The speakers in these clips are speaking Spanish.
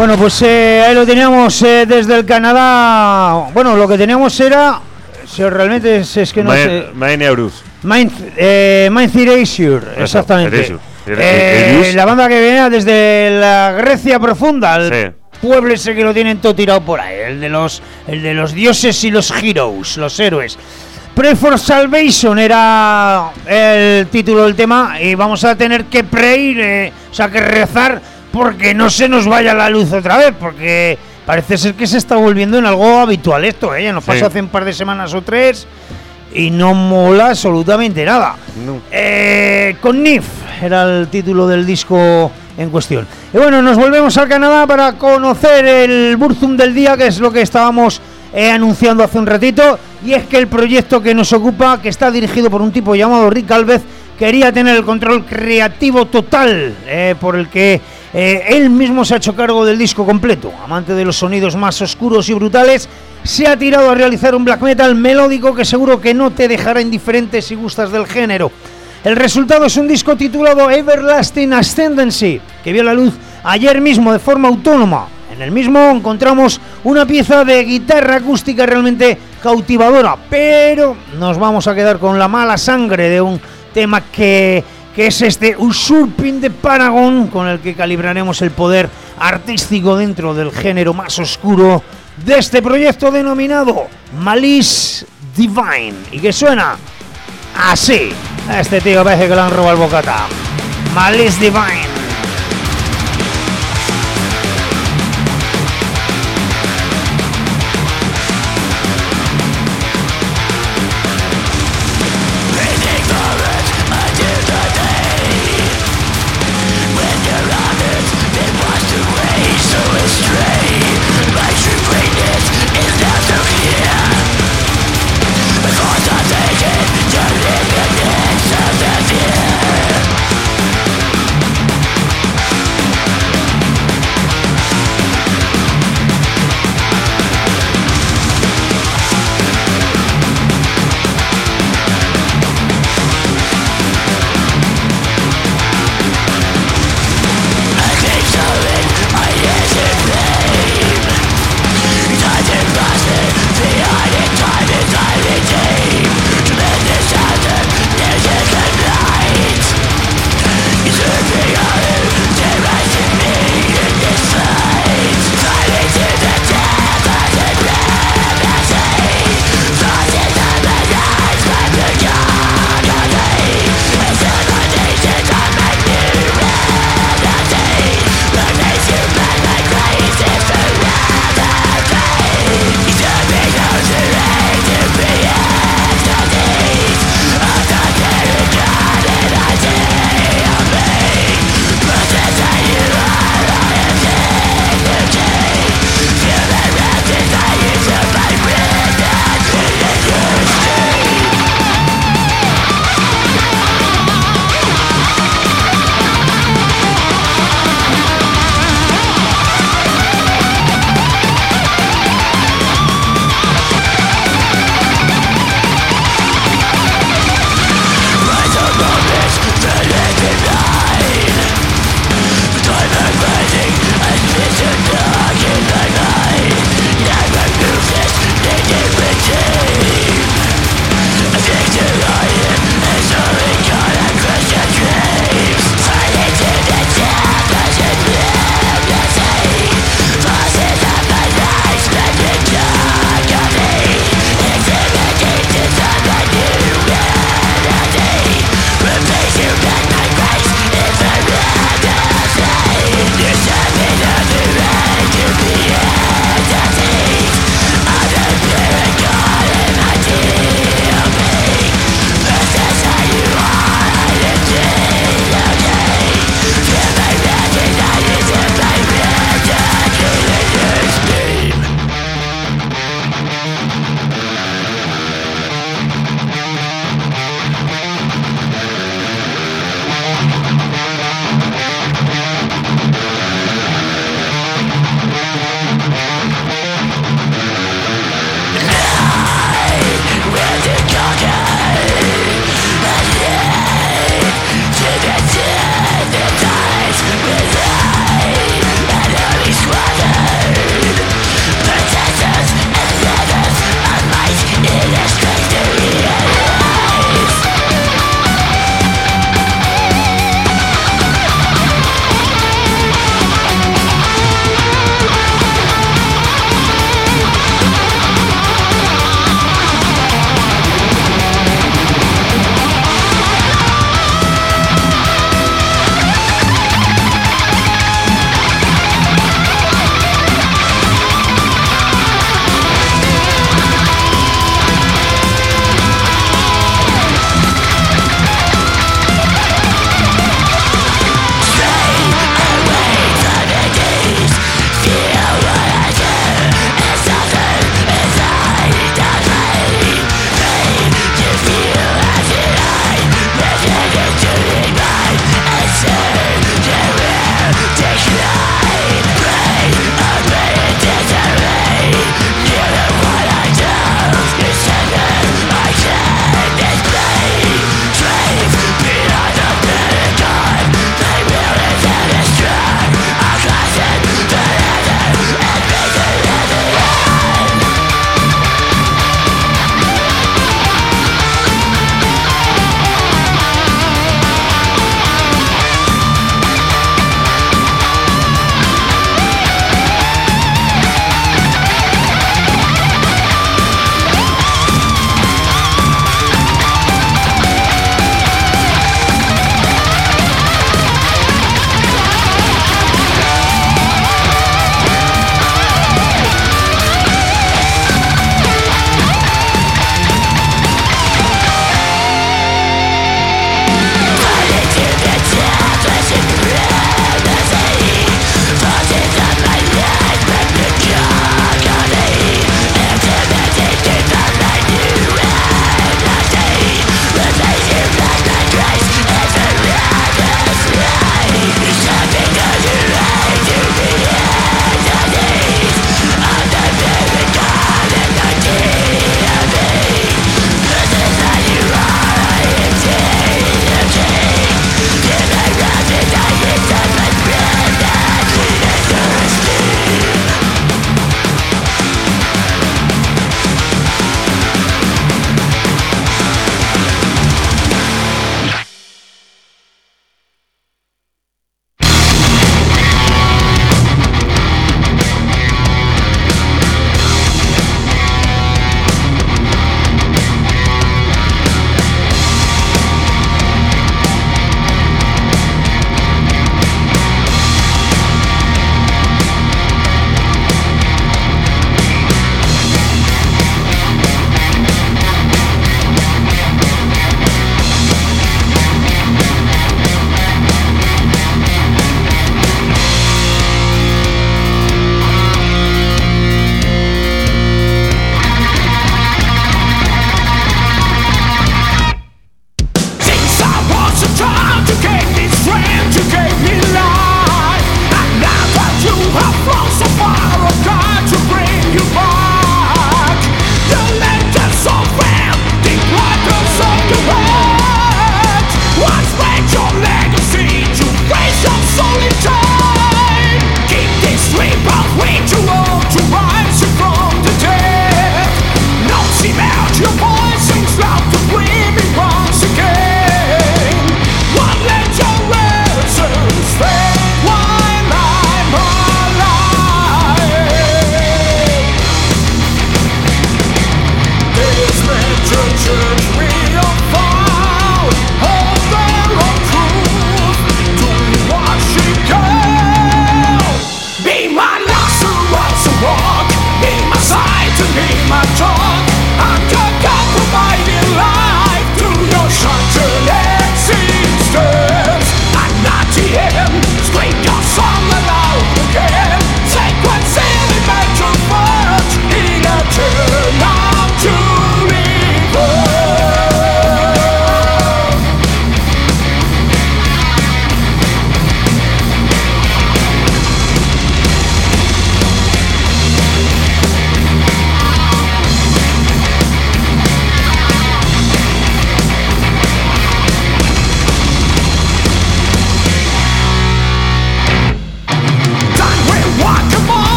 Bueno, pues ahí lo teníamos desde el Canadá. Bueno, lo que teníamos era... Si realmente es que no sé... Mind Eurus. Mind Erasure, exactamente. La banda que venía desde la Grecia profunda, el pueblo ese que lo tienen todo tirado por ahí, el de los dioses y los heroes, los héroes. Pray for Salvation era el título del tema, y vamos a tener que pray, o sea, que rezar porque no se nos vaya la luz otra vez, porque parece ser que se está volviendo en algo habitual esto, ya nos pasó hace un par de semanas o 3 y no mola absolutamente nada. No. Con Nif era el título del disco en cuestión. Y bueno, nos volvemos al Canadá para conocer el Burzum del día, que es lo que estábamos anunciando hace un ratito, y es que el proyecto que nos ocupa, que está dirigido por un tipo llamado Rick Galvez, quería tener el control creativo total, por el que él mismo se ha hecho cargo del disco completo. Amante de los sonidos más oscuros y brutales, se ha tirado a realizar un black metal melódico que seguro que no te dejará indiferente si gustas del género. El resultado es un disco titulado Everlasting Ascendancy, que vio la luz ayer mismo de forma autónoma. En el mismo encontramos una pieza de guitarra acústica realmente cautivadora, pero nos vamos a quedar con la mala sangre de un tema que es este Usurping the Paragon, con el que calibraremos el poder artístico dentro del género más oscuro de este proyecto denominado Malice Divine, y que suena así. A este tío parece que le han robado el bocata. Malice Divine. Turning against the fear.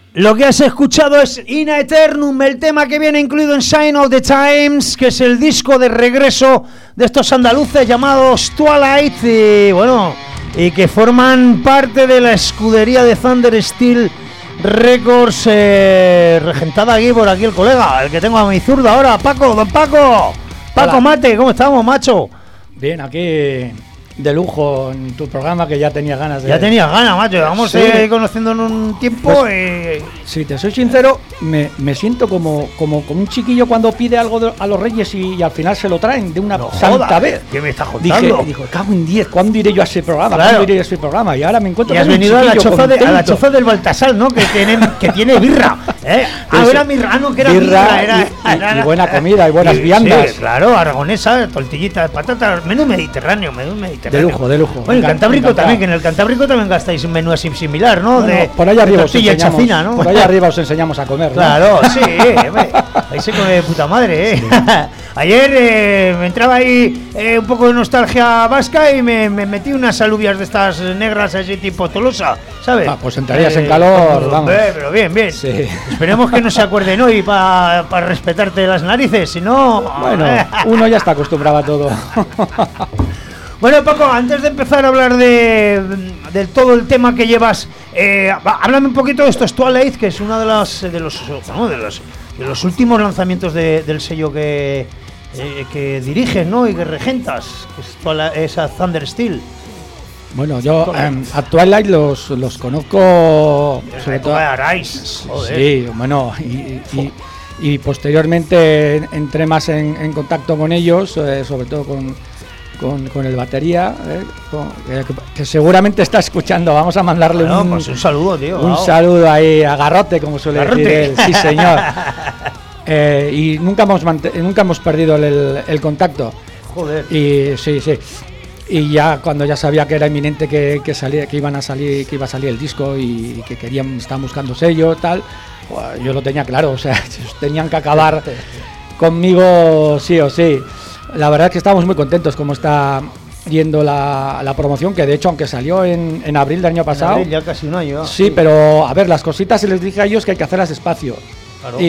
Lo que has escuchado es In Aeternum, el tema que viene incluido en Sign of the Times, que es el disco de regreso de estos andaluces llamados Twilight, y que forman parte de la escudería de Thunder Steel Records, regentada aquí por aquí el colega, el que tengo a mi zurda ahora, don Paco. Paco Mate, ¿cómo estamos, macho? Bien, aquí de lujo en tu programa, que ya tenía ganas de... Ya tenía ganas, macho, vamos a ir conociéndonos un tiempo. Pues, si te soy sincero, me siento como un chiquillo cuando pide algo a los reyes y al final se lo traen de una santa vez. ¿Qué me estás contando? Dijo, cago en 10, ¿cuándo iré yo a ese programa? Claro. ¿Cuándo iré yo a ese programa? Y ahora me encuentro... Y has venido a la choza del Baltasar, ¿no? Que tiene birra. Era mirrano, que era birra. Y buena comida y buenas viandas. Sí, claro, aragonesa, tortillita de patatas, menú mediterráneo. De lujo. Bueno, el Cantábrico también, que en el Cantábrico también gastáis un menú así similar, ¿no? Bueno, por allá arriba chafina, ¿no? Por allá arriba os enseñamos a comer, ¿no? Claro, sí, ahí se come de puta madre, Sí. Ayer me entraba ahí un poco de nostalgia vasca y me metí unas alubias de estas negras así tipo Tolosa, ¿sabes? Pues entrarías en calor, vamos. Pero bien. Sí. Esperemos que no se acuerden hoy para respetarte las narices, si no... Bueno, uno ya está acostumbrado a todo. Bueno, Paco, antes de empezar a hablar de todo el tema que llevas, háblame un poquito de estos Twilight, que es uno de los últimos lanzamientos del sello que diriges, ¿no? Y que regentas, que es a Thunder Steel. Bueno, yo a Twilight los conozco sobre todo. Arise, sí, bueno, y posteriormente entré más en contacto con ellos, sobre todo con el batería, que seguramente está escuchando. Vamos a mandarle un saludo, tío. Un saludo ahí a Garrote, como suele decir él. Sí, señor. Y nunca hemos perdido el contacto. Joder. Y sí. Y ya cuando ya sabía que era inminente que iba a salir el disco y que estaban buscando sello, tal, pues yo lo tenía claro. O sea, tenían que acabar conmigo sí o sí. La verdad es que estamos muy contentos como está yendo la promoción, que de hecho, aunque salió en abril del año pasado... En abril, ya casi un año. Sí, pero a ver, las cositas se les dije a ellos que hay que hacerlas despacio. Claro.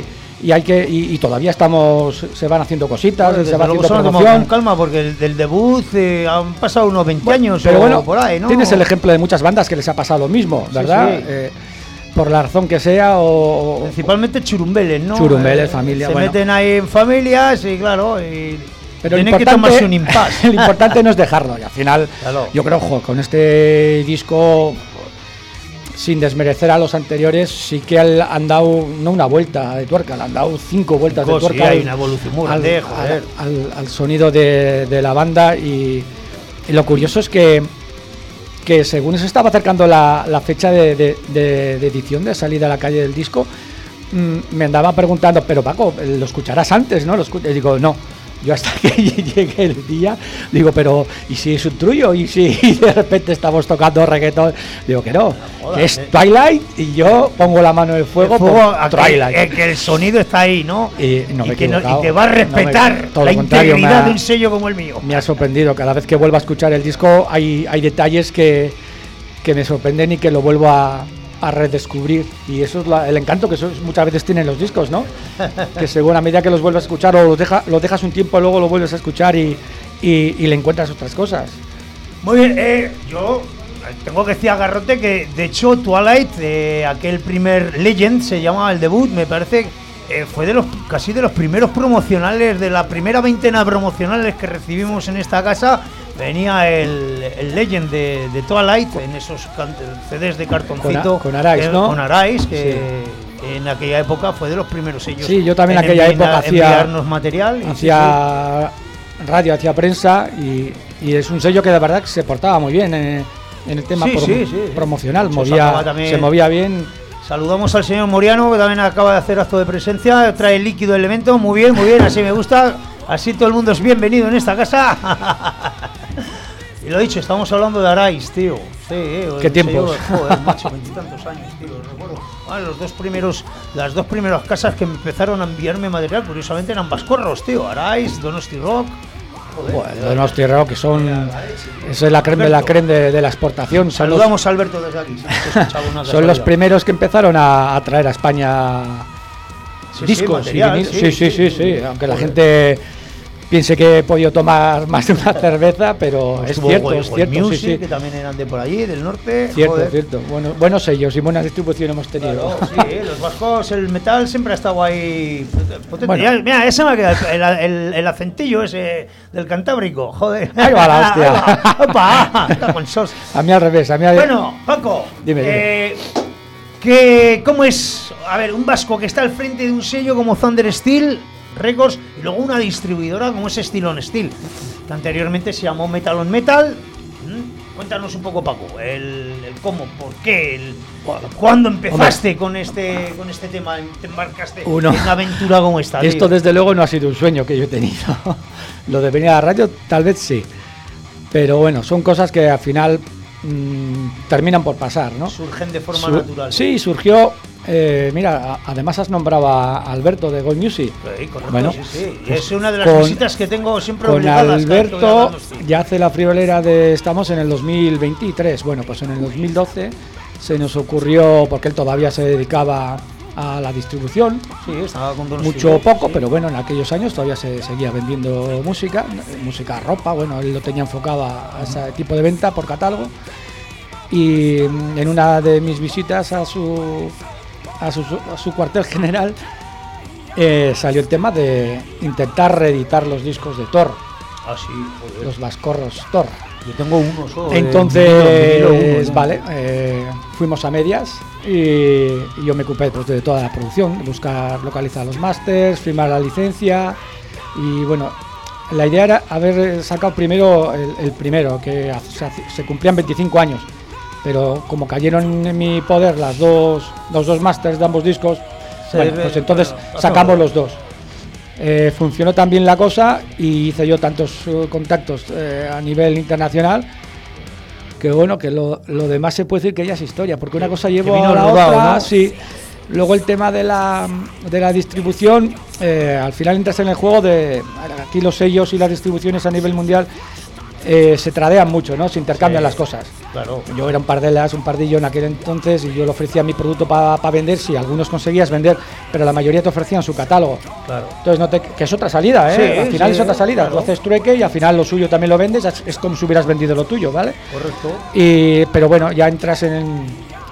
Y todavía se van haciendo cositas, se va haciendo promoción. Con calma, porque del debut han pasado unos 20 años pero bueno, por ahí, ¿no? Tienes el ejemplo de muchas bandas que les ha pasado lo mismo, ¿verdad? Sí. Por la razón que sea principalmente churumbeles, ¿no? Churumbeles, familia. Se meten ahí en familias y claro, pero tienen que tomarse un impasse. Lo importante no es dejarlo, y al final, claro. Yo creo, con este disco, sin desmerecer a los anteriores, sí que han dado no una vuelta de tuerca, le han dado 5 vueltas de tuerca. Sí, hay una evolución muy grande, al sonido de la banda, y lo curioso es que según se estaba acercando la fecha de edición, de salida a la calle del disco, me andaba preguntando, pero Paco, lo escucharás antes, ¿no? Y digo, no. Yo hasta que llegue el día, digo, pero ¿y si es un trullo? ¿Y si de repente estamos tocando reggaetón? Digo que no, que es Twilight, y yo pongo la mano en el fuego por Twilight. Que el sonido está ahí, ¿no? Y te va a respetar la integridad de un sello como el mío. Me ha sorprendido, cada vez que vuelvo a escuchar el disco hay detalles que me sorprenden y que lo vuelvo a redescubrir, y eso es el encanto que muchas veces tienen los discos, ¿no? Que según a medida que los vuelves a escuchar o los dejas un tiempo, luego lo vuelves a escuchar y le encuentras otras cosas. Muy bien, yo tengo que decir a Garrote que de hecho Twilight, aquel primer Legend se llamaba el debut, me parece, fue casi de los primeros promocionales, de la primera veintena promocionales que recibimos en esta casa. Venía el Legend de Twilight en esos CDs de cartoncito con Arise, ¿no? Con Arise, que en aquella época fue de los primeros sellos. Sí, yo también en aquella época hacía material, radio, hacía prensa, y es un sello que de verdad se portaba muy bien en el tema promocional, se movía bien. Saludamos al señor Moriano, que también acaba de hacer acto de presencia, trae el líquido elemento, muy bien, así me gusta, así todo el mundo es bienvenido en esta casa. Y lo dicho, estamos hablando de Arise, tío. Sí, ¿qué tiempos? Joder, macho, 20 y tantos años, tío, recuerdo. Las dos primeras casas que empezaron a enviarme material, curiosamente eran vascorros, tío. Arise, Donosti Rock, Joder, los tierreros que son... Esa es la creme de la exportación. Saludamos a Alberto desde aquí. Son los primeros que empezaron a traer a España discos. Sí. Aunque la gente piense que he podido tomar más de una cerveza, pero es cierto. Music, que también eran de por allí, del norte. Cierto. Buenos sellos y buena distribución hemos tenido. Claro, sí, los vascos, el metal siempre ha estado ahí potente. Bueno. Mira, ese me ha quedado el acentillo ese del Cantábrico, joder. Ahí va la hostia. ¡Opa! Está con sos. A mí al revés. Bueno, Paco, dime. ¿Cómo es, a ver, un vasco que está al frente de un sello como Thunder Steel Records y luego una distribuidora como es Steel on Steel, que anteriormente se llamó Metal on Metal? Cuéntanos un poco, Paco, el cómo, por qué, cuándo empezaste con este tema, te embarcaste en una aventura como esta. Esto desde luego no ha sido un sueño que yo he tenido. Lo de venir a la radio tal vez sí, pero bueno, son cosas que al final terminan por pasar, ¿no? Surgen de forma natural. Sí, surgió. Mira, además has nombrado a Alberto de Gold Music. Sí, correcto, bueno, sí. Pues es una de las visitas que tengo siempre con obligadas. Alberto ya hace la friolera de... Estamos en el 2023. Bueno, pues en el 2012 se nos ocurrió, porque él todavía se dedicaba a la distribución. Sí, estaba con mucho poco, sí. Pero bueno, en aquellos años todavía se seguía vendiendo música, ropa. Bueno, él lo tenía enfocado a ese tipo de venta por catálogo. Y en una de mis visitas a su cuartel general salió el tema de intentar reeditar los discos de Thor. Ah, sí, joder. Los vascorros Thor. Yo tengo uno solo. Entonces, vale, fuimos a medias y yo me ocupé pues, de toda la producción, buscar, localizar los masters, firmar la licencia y bueno, la idea era haber sacado primero el primero, que se cumplían 25 años. Pero como cayeron en mi poder los dos masters de ambos discos, pues entonces sacamos los dos. Funcionó también la cosa y hice yo tantos contactos a nivel internacional que bueno, que lo demás se puede decir que ya es historia, porque una cosa llevó a la otra, ¿no? Sí. Luego el tema de la distribución, al final entras en el juego de... Aquí los sellos y las distribuciones a nivel mundial se tradean mucho, ¿no? Se intercambian las cosas. Claro. Yo era un pardillo en aquel entonces y yo le ofrecía mi producto para vender. Sí, algunos conseguías vender, pero la mayoría te ofrecían su catálogo. Claro. Entonces que es otra salida, ¿eh? Al final es otra salida. Claro. Tú haces trueque y al final lo suyo también lo vendes. Es como si hubieras vendido lo tuyo, ¿vale? Correcto. Pero bueno, ya entras en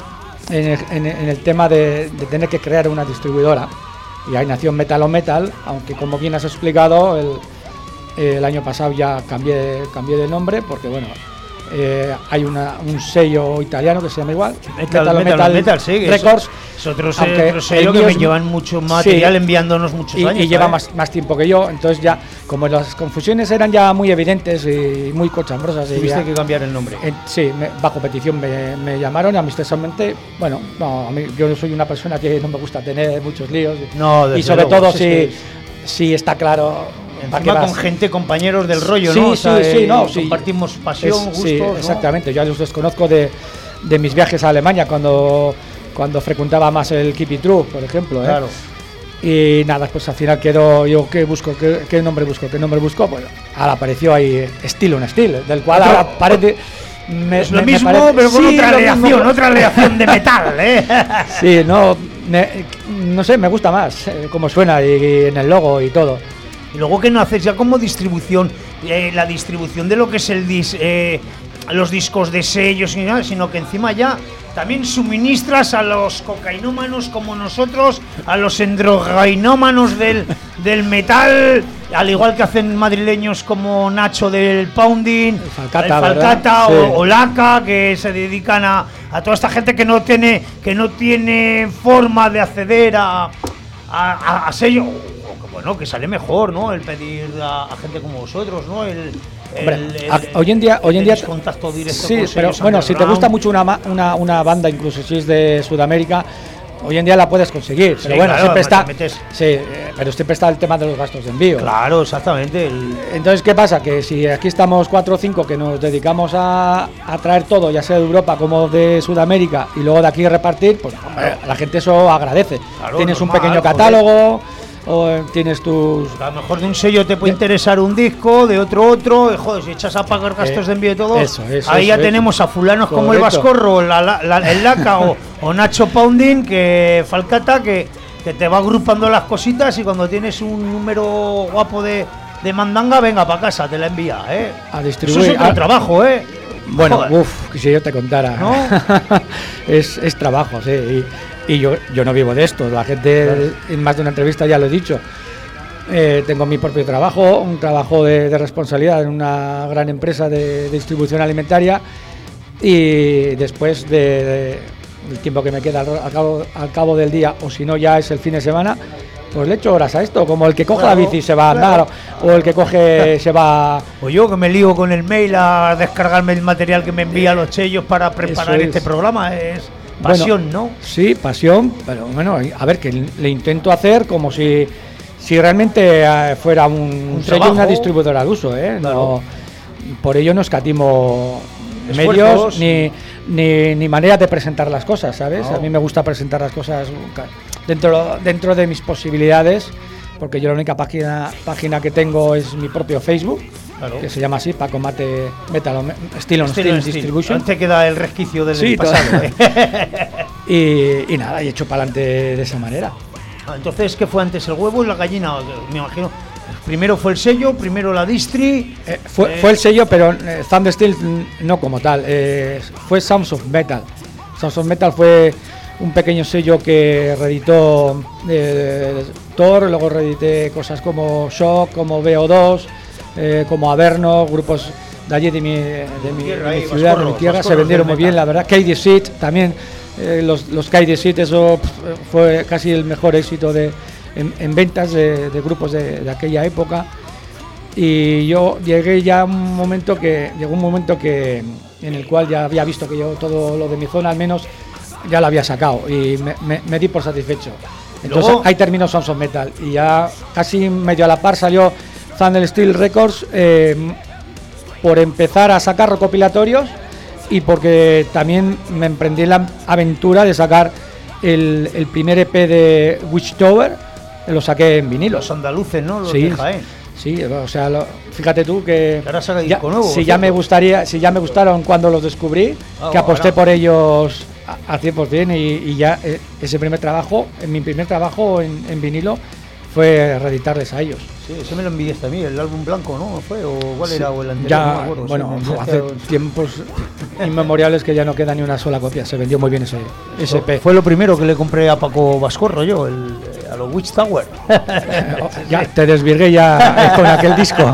el tema de tener que crear una distribuidora. Y ahí nació Metal on Metal, aunque como bien has explicado, el año pasado ya cambié de nombre porque bueno, hay un sello italiano que se llama igual, Metal sí, Records. Es otro sello que me llevan mucho material, enviándonos muchos años. Y lleva más tiempo que yo, entonces ya, como las confusiones eran ya muy evidentes y muy cochambrosas. Tuviste que cambiar el nombre. Sí, bajo petición me llamaron amistosamente. Bueno, no, yo soy una persona que no me gusta tener muchos líos. No, y sobre todo si está claro. Encima con gente, compañeros del rollo, sí, ¿no? O sea, sí, compartimos pasión, gustos, sí, ¿no? Exactamente. Yo los desconozco de mis viajes a Alemania cuando frecuentaba más el Keep It True, por ejemplo. Claro. Y nada, pues al final quedo yo, ¿qué nombre busco? Bueno, ahora apareció ahí Steel on Steel, del cual ahora parece... es lo mismo, pero con otra aleación de metal, ¿eh? Sí, no sé, me gusta más cómo suena y en el logo y todo. Y luego, ¿qué no haces ya como distribución? La distribución de lo que es los discos de sellos y nada, sino que encima ya también suministras a los cocainómanos como nosotros, a los endrogainómanos del metal, al igual que hacen madrileños como Nacho del Pounding, el Falcata o Laca, que se dedican a toda esta gente que no tiene forma de acceder a sello. Bueno, que sale mejor, ¿no? El pedir a gente como vosotros, ¿no? Hoy en día contacto directo. Sí, pero bueno, si te gusta mucho una banda, incluso si es de Sudamérica, hoy en día la puedes conseguir. Pero bueno, claro, siempre está el tema de los gastos de envío. Claro, exactamente. Entonces, ¿qué pasa? Que si aquí estamos 4 o 5 que nos dedicamos a traer todo, ya sea de Europa como de Sudamérica, y luego de aquí repartir, pues la gente eso agradece. Claro, tienes normal, un pequeño catálogo. o tienes tus... A lo mejor de un sello te puede interesar un disco, de otro, joder, si echas a pagar gastos de envío y todo, ahí ya tenemos a fulanos como el Vascorro, el Laca o Nacho Pounding, que Falcata, que te va agrupando las cositas y cuando tienes un número guapo de mandanga, venga para casa, te la envía, a distribuir. Eso es otro trabajo, Bueno, que si yo te contara, ¿no? es trabajo, sí. Y yo no vivo de esto. La gente, claro, en más de una entrevista ya lo he dicho. Tengo mi propio trabajo, un trabajo de responsabilidad en una gran empresa de distribución alimentaria, y después del tiempo que me queda al cabo del día, o si no ya es el fin de semana, pues le echo horas a esto, como el que coge la bici y se va a andar, o el que coge se va... O yo que me lío con el mail a descargarme el material que me envía los sellos para preparar este programa, es pasión, bueno, ¿no? Sí, pasión, pero bueno, a ver, que le intento hacer como si realmente fuera un sello, una distribuidora al uso, claro. No, por ello no escatimo medios ni maneras de presentar las cosas, ¿sabes? No. A mí me gusta presentar las cosas dentro de mis posibilidades, porque yo la única página que tengo es mi propio Facebook, claro, que se llama así, Paco Mate Metal Steel on Steel Distribution. Antes queda el resquicio del pasado. Y nada, y hecho para adelante de esa manera. Entonces, ¿qué fue antes, el huevo y la gallina? Me imagino, primero fue el sello, primero la distri... Fue el sello, pero Thunder Steel no como tal, fue Sounds of Metal. Sounds of Metal fue un pequeño sello que reeditó Thor, luego reedité cosas como Shock, como VO2, como Averno, grupos de allí de mi ciudad, de mi tierra, se vendieron muy bien, la verdad. KD Seed también, los KD Seed, eso fue casi el mejor éxito en ventas de grupos de aquella época. Y yo llegó un momento que en el cual ya había visto que yo todo lo de mi zona al menos ya lo había sacado y me di por satisfecho. Entonces luego, ahí terminó Sounds of Metal y ya casi medio a la par salió Thunder Steel Records, por empezar a sacar recopilatorios y porque también me emprendí la aventura de sacar el primer EP de Witch Tower, lo saqué en vinilo. Los andaluces, ¿no? Los de Jaén. Sí, o sea, fíjate tú que ahora saca disco nuevo, si ya me gustaron cuando los descubrí, que aposté por ellos al 100%, y ya ese primer trabajo, mi primer trabajo en vinilo fue reeditarles a ellos. Sí, eso me lo envidiaste a mí, el álbum blanco, ¿no? ¿Fue? ¿O cuál era? ¿O el anterior? Ya, no me acuerdo, bueno, hace tiempos inmemoriales que ya no queda ni una sola copia, se vendió muy bien ese EP. Fue lo primero que le compré a Paco Vascorro yo, a los Witch Tower. Ya, te desvirgué ya con aquel disco.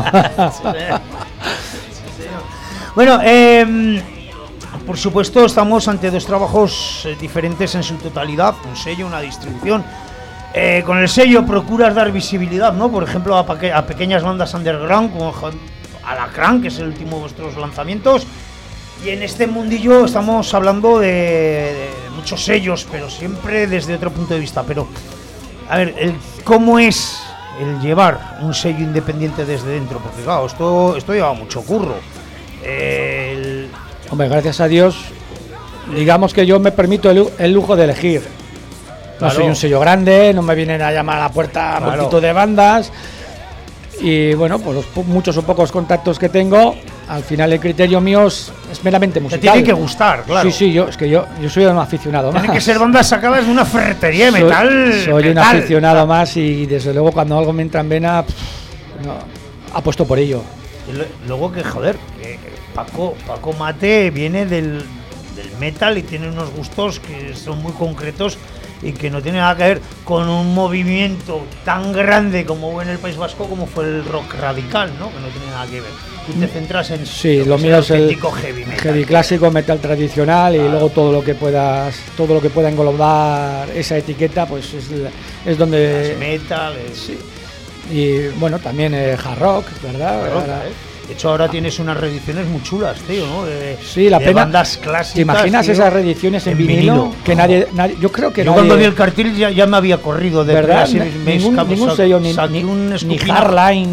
Bueno, por supuesto estamos ante dos trabajos diferentes en su totalidad, un sello, una distribución. Con el sello procuras dar visibilidad, ¿no? Por ejemplo, a pequeñas bandas underground como Alacrán, que es el último de vuestros lanzamientos. Y en este mundillo estamos hablando de muchos sellos, pero siempre desde otro punto de vista. Pero, a ver, ¿cómo es el llevar un sello independiente desde dentro? Porque claro, esto lleva mucho curro. Hombre, gracias a Dios, digamos que yo me permito el lujo de elegir. No soy un sello grande, no me vienen a llamar a la puerta multitud de bandas. Y bueno, pues los muchos o pocos contactos que tengo, al final el criterio mío es meramente musical. Te tiene que gustar, claro. Sí, yo soy un aficionado más. Tienen que ser bandas sacadas de una ferretería de metal. Soy un aficionado más y desde luego cuando algo me entra en vena, apuesto por ello. Y luego que Paco Mate viene del metal y tiene unos gustos que son muy concretos y que no tiene nada que ver con un movimiento tan grande como hubo en el País Vasco como fue el rock radical, ¿no? Que no tiene nada que ver. Tú te centras en lo mío es el heavy clásico, metal tradicional, y luego todo lo que pueda englobar esa etiqueta, pues es donde metal, sí. Y bueno, también hard rock, ¿verdad? De hecho, ahora tienes unas reediciones muy chulas, tío, ¿no? Sí, la pena. Bandas clásicas. ¿Te imaginas, tío, esas reediciones en vinilo? Que nadie, yo creo que yo cuando vi el cartel ya me había corrido de verdad. Ningún sello, ni Hardline,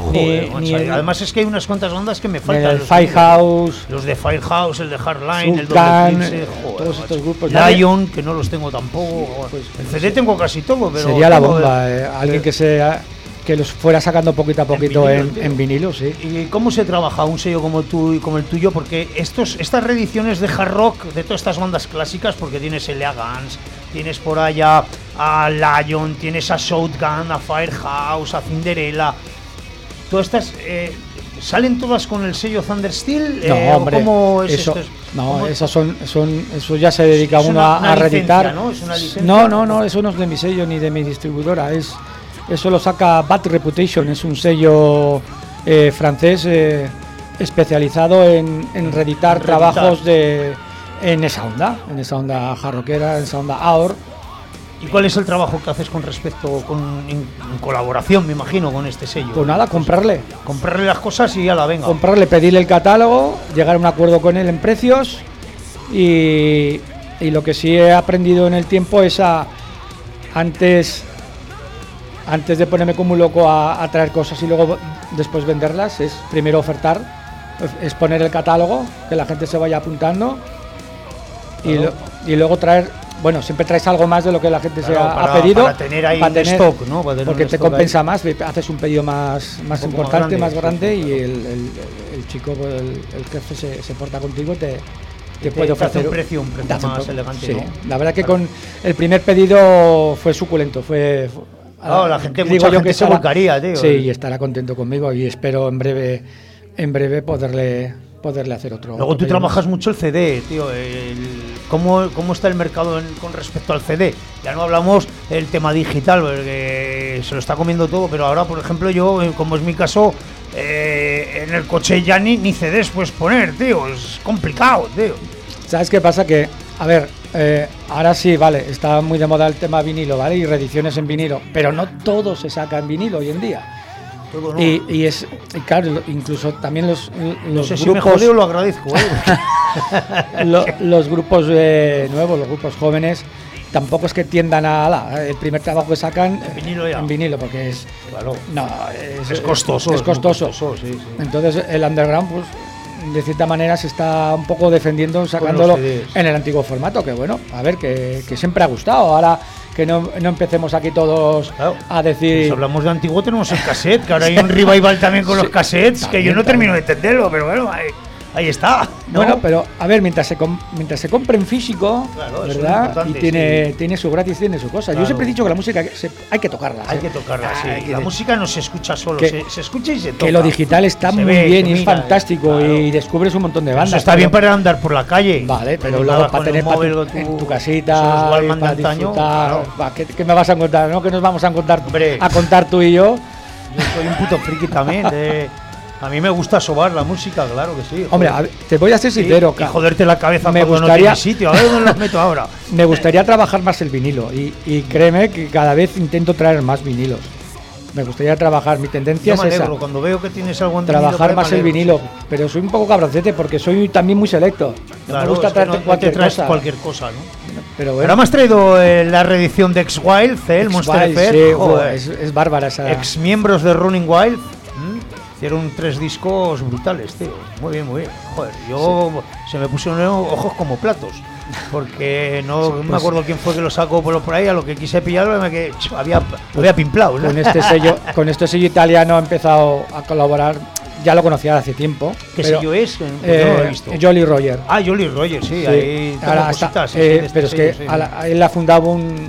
Además es que hay unas cuantas bandas que me faltan. El Firehouse, los de Firehouse, el de Hardline, el Eclipse, todos estos grupos. Lion, que no los tengo tampoco. Pues, el CD tengo casi todo, pero sería la bomba, alguien que los fuera sacando poquito a poquito en vinilo, sí. ¿Y cómo se trabaja un sello como tú y como el tuyo? Porque estas reediciones de hard rock, de todas estas bandas clásicas, porque tienes L.A. Guns, tienes por allá a Lion, tienes a Shotgun, a Firehouse, a Cinderella, todas estas... ¿Salen todas con el sello Thundersteel? No, hombre, ¿cómo es eso? No, esas eso ya se dedica uno a reeditar. ¿No? ¿Es una licencia? No, eso no es de mi sello ni de mi distribuidora, eso lo saca Bad Reputation, es un sello francés especializado en reeditar trabajos en esa onda jarroquera, en esa onda AOR. ¿Y cuál es el trabajo que haces con respecto, en colaboración, me imagino, con este sello? Pues nada, comprarle las cosas y ya la venga. Comprarle, pedirle el catálogo, llegar a un acuerdo con él en precios y lo que sí he aprendido en el tiempo es antes de ponerme como un loco a traer cosas y luego después venderlas, es primero ofertar, es poner el catálogo, que la gente se vaya apuntando y luego traer. Bueno, siempre traes algo más de lo que la gente se ha pedido. Para tener ahí un stock, ¿no? Porque te compensa ahí más, haces un pedido más importante, más grande y el chico, el jefe se porta contigo, te puede ofrecer un precio más elegante. Sí, ¿no? La verdad que con el primer pedido fue suculento, la gente, mucha gente se volcaría, tío. Sí, y estará contento conmigo y espero en breve poderle hacer otro. Luego tú trabajas mucho el CD, tío. ¿Cómo está el mercado con respecto al CD? Ya no hablamos del tema digital, porque se lo está comiendo todo, pero ahora, por ejemplo, yo, como es mi caso, en el coche ya ni CDs puedes poner, tío. Es complicado, tío. ¿Sabes qué pasa? Que, a ver, ahora sí, vale, está muy de moda el tema vinilo, ¿vale? Y reediciones en vinilo, pero no todo se saca en vinilo hoy en día. No. Y claro, incluso también los no sé grupos, si me jodeo, lo agradezco. los grupos nuevos, los grupos jóvenes, tampoco es que tiendan el primer trabajo que sacan en vinilo, porque es costoso. Es costoso. Sí. Entonces el underground, pues, de cierta manera se está un poco defendiendo sacándolo en el antiguo formato, que bueno, a ver, que siempre ha gustado. Ahora que no empecemos aquí todos a decir... Si hablamos de antiguo, tenemos el cassette, que ahora hay un revival también con los cassettes, también, que yo no termino de entenderlo, pero bueno, ahí está, ¿no? Bueno, pero a ver, mientras se compre en físico, ¿verdad? Y tiene su gratis, tiene su cosa. Claro. Yo siempre he dicho que la música hay que tocarla. Hay que tocarla, sí. La música no se escucha solo, se escucha y se toca. Que lo digital está muy bien y es fantástico, y descumes un montón de bandas. Eso está bien para andar por la calle. Vale, pero luego para tener en tu casita, para disfrutar. ¿Qué me vas a contar? ¿No? ¿Qué nos vamos a contar tú y yo? Yo soy un puto friki también A mí me gusta sobar la música, claro que sí. Joder. Hombre, te voy a ser sincero. Y joderte la cabeza cuando no tiene sitio. A ver dónde los meto ahora. Me gustaría trabajar más el vinilo y créeme que cada vez intento traer más vinilos. Me gustaría trabajar, mi tendencia es esa. Cuando veo que tienes algo en trabajar más el vinilo, pero soy un poco cabroncete porque soy también muy selecto. Claro, me gusta traerte cualquier cosa, ¿no? Pero bueno. Ahora me has traído la reedición de X-Wild, el Monster Effect. Sí, es bárbara esa. Ex miembros de Running Wild. Hicieron 3 discos brutales, tío. Muy bien. Joder, se me pusieron ojos como platos. Porque no me acuerdo quién fue que lo sacó por ahí. A lo que quise pillarlo, había pimplado, ¿no? Con este sello italiano he empezado a colaborar. Ya lo conocía hace tiempo. ¿Qué sello es? No lo he visto. Jolly Roger. Jolly Roger, sí. Ahí ahora cositas. Pero es que él ha fundado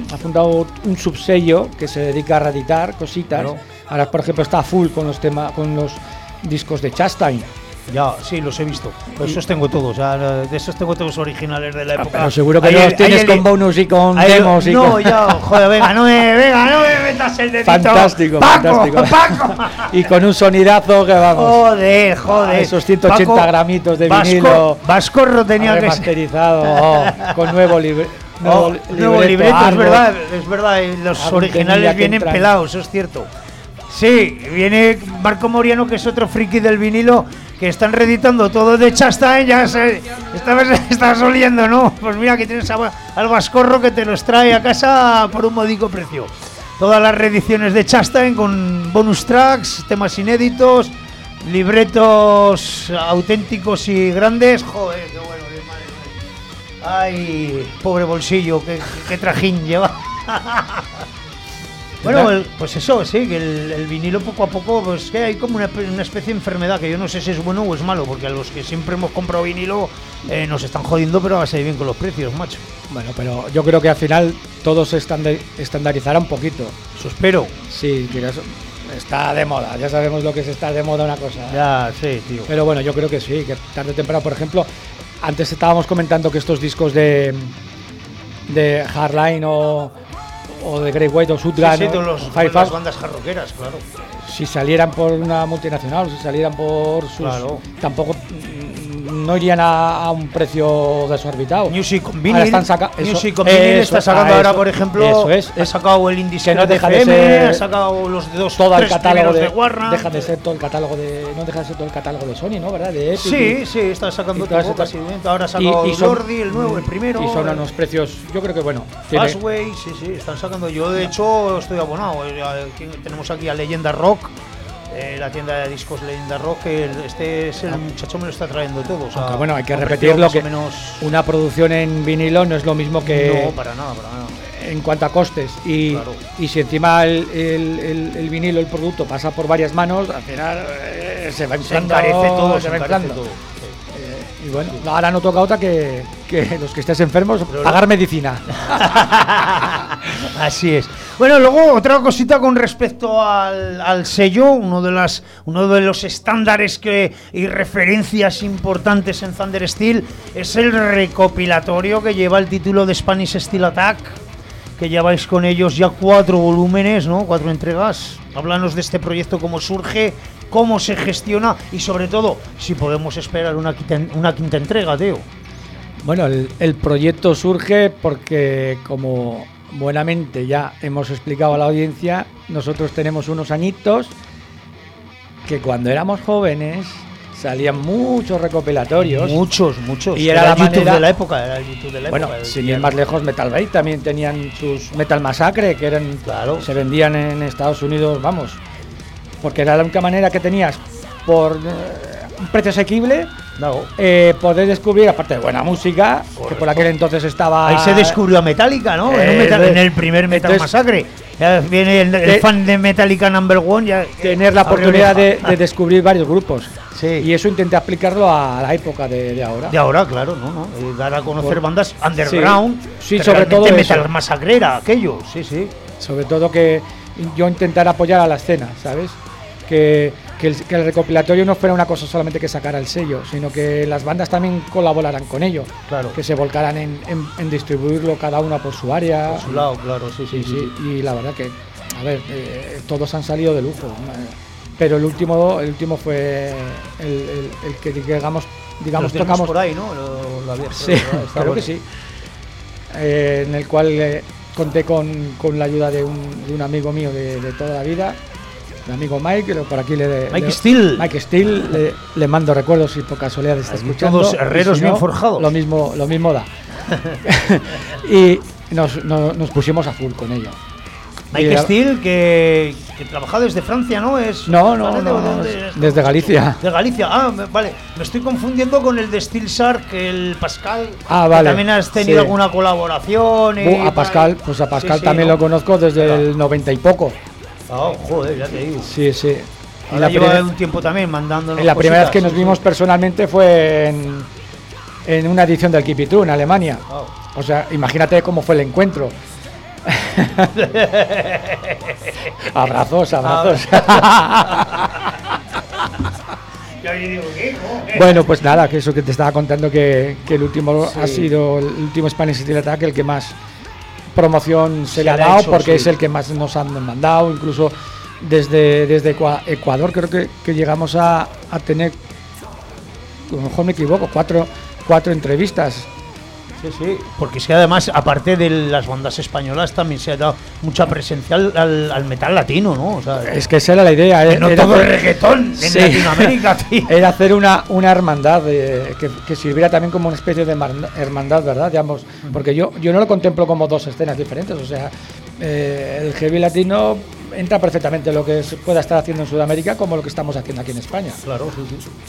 un subsello que se dedica a reeditar cositas. Claro. Ahora, por ejemplo, está full con los discos de Chastain. Ya, sí, los he visto. Esos tengo todos, de esos tengo todos originales de la época. Pero seguro que los tienes con bonus y con demos. Joder, venga, no me metas el dedito. Fantástico. Paco. Y con un sonidazo que vamos. Joder. Esos 180 Paco, gramitos de vinilo. Vascorro tenía que remasterizado, con nuevo libreto. Nuevo libreto, es verdad. Los originales vienen pelados, eso es cierto. Sí, viene Marco Moriano, que es otro friki del vinilo, que están reeditando todo de Chastain, estás oliendo, ¿no? Pues mira, que tienes al Vascorro que te los trae a casa por un módico precio. todas las reediciones de Chastain con bonus tracks, temas inéditos, libretos auténticos y grandes. Joder, qué bueno, madre. Ay, pobre bolsillo, qué trajín lleva. Bueno, pues eso, sí, que el vinilo poco a poco, pues que hay como una especie de enfermedad, que yo no sé si es bueno o es malo, porque a los que siempre hemos comprado vinilo nos están jodiendo, pero va a salir bien con los precios, macho. Bueno, pero yo creo que al final todo se estandarizará un poquito. Eso espero. Sí, mira, eso está de moda, ya sabemos lo que es estar de moda una cosa. Ya, sí, tío. Pero bueno, yo creo que sí, que tarde o temprano, por ejemplo, antes estábamos comentando que estos discos de Hardline o de Great White o Shotgun, sí, las bandas hardrockeras, claro. Si salieran por una multinacional, si salieran por sus... Claro. Tampoco no irían a un precio desorbitado. Music Convenient está sacando ahora, por ejemplo, ha sacado el índice que no deja de FM, ser, ha sacado los todo el catálogo de Warner. Deja de ser todo el catálogo no deja de ser todo el catálogo de Sony, ¿no? ¿Verdad? De Epic, sí, está sacando todo casi. Ahora ha sacado Lordi, el nuevo, el primero. Y son unos precios, yo creo que bueno. Fastway, sí, están sacando. Yo de hecho estoy abonado. Tenemos aquí a Leyenda Rock. La tienda de discos Leyenda Rock, que es el muchacho me lo está trayendo todo. O sea, aunque bueno, hay que repetirlo que una producción en vinilo no es lo mismo que... No, para nada. En cuanto a costes. Y si encima el vinilo, el producto, pasa por varias manos, al final se va inflando. Se va inflando. Y bueno, ahora no toca otra que los que estés enfermos pagar medicina. Así es. Bueno, luego otra cosita con respecto al sello, uno de los estándares y referencias importantes en Thunder Steel es el recopilatorio que lleva el título de Spanish Steel Attack, que lleváis con ellos ya 4 volúmenes, ¿no? 4 entregas. Háblanos de este proyecto, cómo surge, cómo se gestiona y sobre todo si podemos esperar una quinta entrega, tío. Bueno, el proyecto surge porque, como buenamente ya hemos explicado a la audiencia, nosotros tenemos unos añitos que cuando éramos jóvenes salían muchos recopilatorios. Muchos. Y era la YouTube manera, de la época. Bueno, sin ir más lejos, Metal Blade también tenían sus Metal Massacre, que eran, se vendían en Estados Unidos, vamos, porque era la única manera que tenías por un precio asequible, poder descubrir, aparte de buena música, que por aquel entonces estaba... Ahí se descubrió a Metallica, ¿no? En el primer Metal Massacre. Ya viene el fan de Metallica number one. Ya, tener la oportunidad de descubrir varios grupos. Sí. Y eso intenté aplicarlo a la época de ahora. De ahora, claro, ¿no? Dar a conocer bandas underground. Sí, sobre todo Metal Massacrera, aquello. Sí. Sobre todo que yo intentar apoyar a la escena, ¿sabes? Que el recopilatorio no fuera una cosa solamente que sacara el sello, sino que las bandas también colaboraran con ello. Claro. Que se volcaran en distribuirlo cada una por su área. Por su lado, claro, sí. Y la verdad que, a ver, todos han salido de lujo. Pero el último fue el que digamos tocamos por ahí, ¿no? Sí, creo que sí. En el cual conté con la ayuda de un amigo mío de toda la vida, mi amigo Mike, por aquí Mike Steele le mando recuerdos si por casualidad está escuchando. Todos herreros bien forjados. Lo mismo da. Y nos pusimos a full con ello. Mike Steele, que trabaja desde Francia, ¿no? No, desde Galicia. De Galicia, vale. Me estoy confundiendo con el de Steel Shark, el Pascal. Vale. Que también has tenido alguna colaboración. A Pascal también lo conozco desde el 90 y poco. Joder, ya te digo. Sí. Ahora lleva un tiempo también mandándonos. La primera vez que nos vimos personalmente fue en una edición del Keep It True en Alemania. O sea, imagínate cómo fue el encuentro. Abrazos. Bueno, pues nada, que eso que te estaba contando, que el último ha sido el último Spanish Steel Attack, el que más promoción se le ha dado, porque es el que más nos han mandado, incluso desde Ecuador creo que llegamos a tener, a lo mejor me equivoco, cuatro entrevistas Sí, porque es que además, aparte de las bandas españolas, también se ha dado mucha presencia al metal latino, ¿no? O sea, es que esa era la idea. No todo el reggaetón en Latinoamérica, tío. Era hacer una hermandad que sirviera también como una especie de hermandad, ¿verdad? Digamos, porque yo no lo contemplo como dos escenas diferentes, o sea, el heavy latino entra perfectamente en lo que se pueda estar haciendo en Sudamérica como lo que estamos haciendo aquí en España. Claro, sí.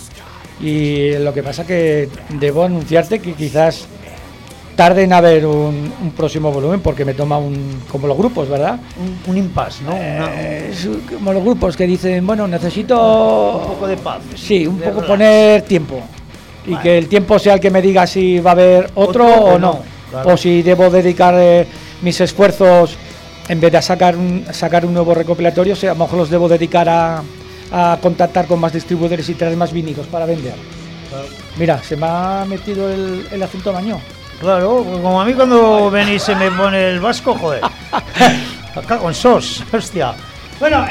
Y lo que pasa que debo anunciarte que quizás tarde en haber un próximo volumen, porque me toma como los grupos, ¿verdad? Un impasse, ¿no? Como los grupos que dicen, bueno, necesito un poco de paz. Sí, un poco poner tiempo. Y que el tiempo sea el que me diga si va a haber otro o no. Claro. O si debo dedicar mis esfuerzos, en vez de sacar un nuevo recopilatorio, a lo mejor los debo dedicar a contactar con más distribuidores y traer más vinilos para vender. Claro. Mira, se me ha metido el acento maño. Claro, como a mí cuando venís se me pone el vasco, joder. Acá con sos, hostia. Bueno,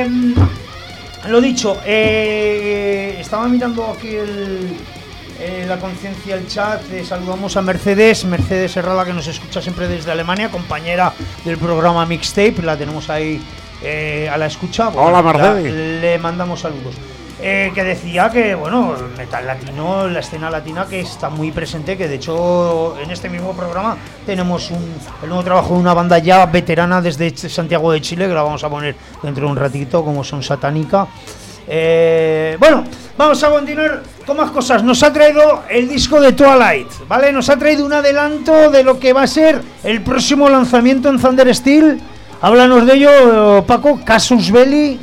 lo dicho, estaba mirando aquí la conciencia, el chat. Saludamos a Mercedes Herrada, que nos escucha siempre desde Alemania, compañera del programa Mixtape, la tenemos ahí a la escucha. Bueno, hola, Mercedes. Le mandamos saludos. Que decía que, bueno, el metal latino, la escena latina, que está muy presente, que de hecho en este mismo programa tenemos el nuevo trabajo de una banda ya veterana desde Santiago de Chile, que la vamos a poner dentro de un ratito, como son Satánica. Bueno, vamos a continuar con más cosas. Nos ha traído el disco de Twilight, ¿vale? Nos ha traído un adelanto de lo que va a ser el próximo lanzamiento en Thunder Steel. Háblanos de ello, Paco. Casus Belli.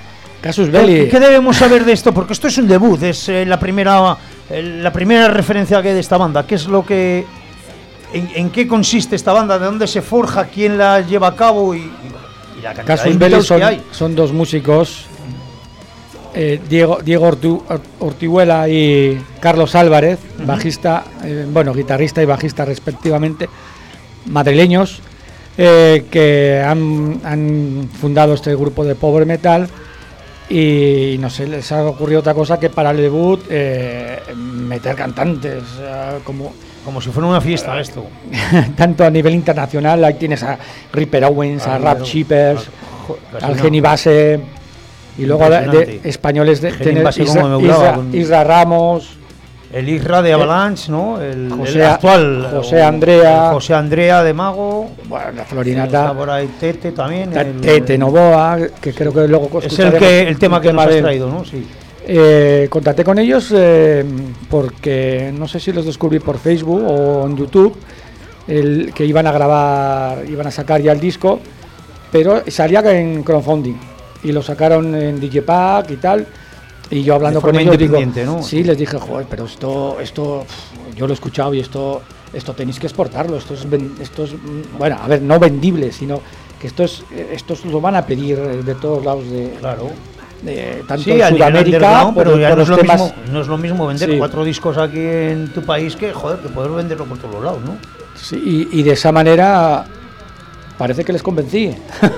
¿Qué debemos saber de esto? Porque esto es un debut, es la primera referencia que hay de esta banda. ¿Qué es lo que, en qué consiste esta banda? ¿De dónde se forja? ¿Quién la lleva a cabo? Y la cantidad Casus de Belli que hay. Son dos músicos, Diego Ortiguela y Carlos Álvarez, bajista, guitarrista y bajista respectivamente, madrileños, que han fundado este grupo de power metal. Y no sé, les ha ocurrido otra cosa que para el debut meter cantantes como si fuera una fiesta esto. Tanto a nivel internacional, ahí tienes a Ripper Owens, a Rap Shippers, al Geni Base, y luego de españoles tener Isra Ramos, el Isra de Avalanche, ¿no? El actual José Andrea de Mago. Bueno, la Florinata. Está por ahí Tete también. Tete Novoa, que creo que luego es el tema que nos has traído, ¿no? Sí. Contacté con ellos porque no sé si los descubrí por Facebook o en YouTube, que iban a sacar ya el disco, pero salía en crowdfunding y lo sacaron en Digipack y tal. Y yo hablando con ellos digo, ¿no? Sí, les dije, joder, pero esto yo lo he escuchado y esto tenéis que exportarlo, esto es bueno, a ver, no vendible, sino que estos lo van a pedir de todos lados claro. Tanto en Sudamérica, pero ya no es lo mismo vender 4 discos aquí en tu país que poder venderlo por todos los lados, ¿no? Sí, y de esa manera parece que les convencí.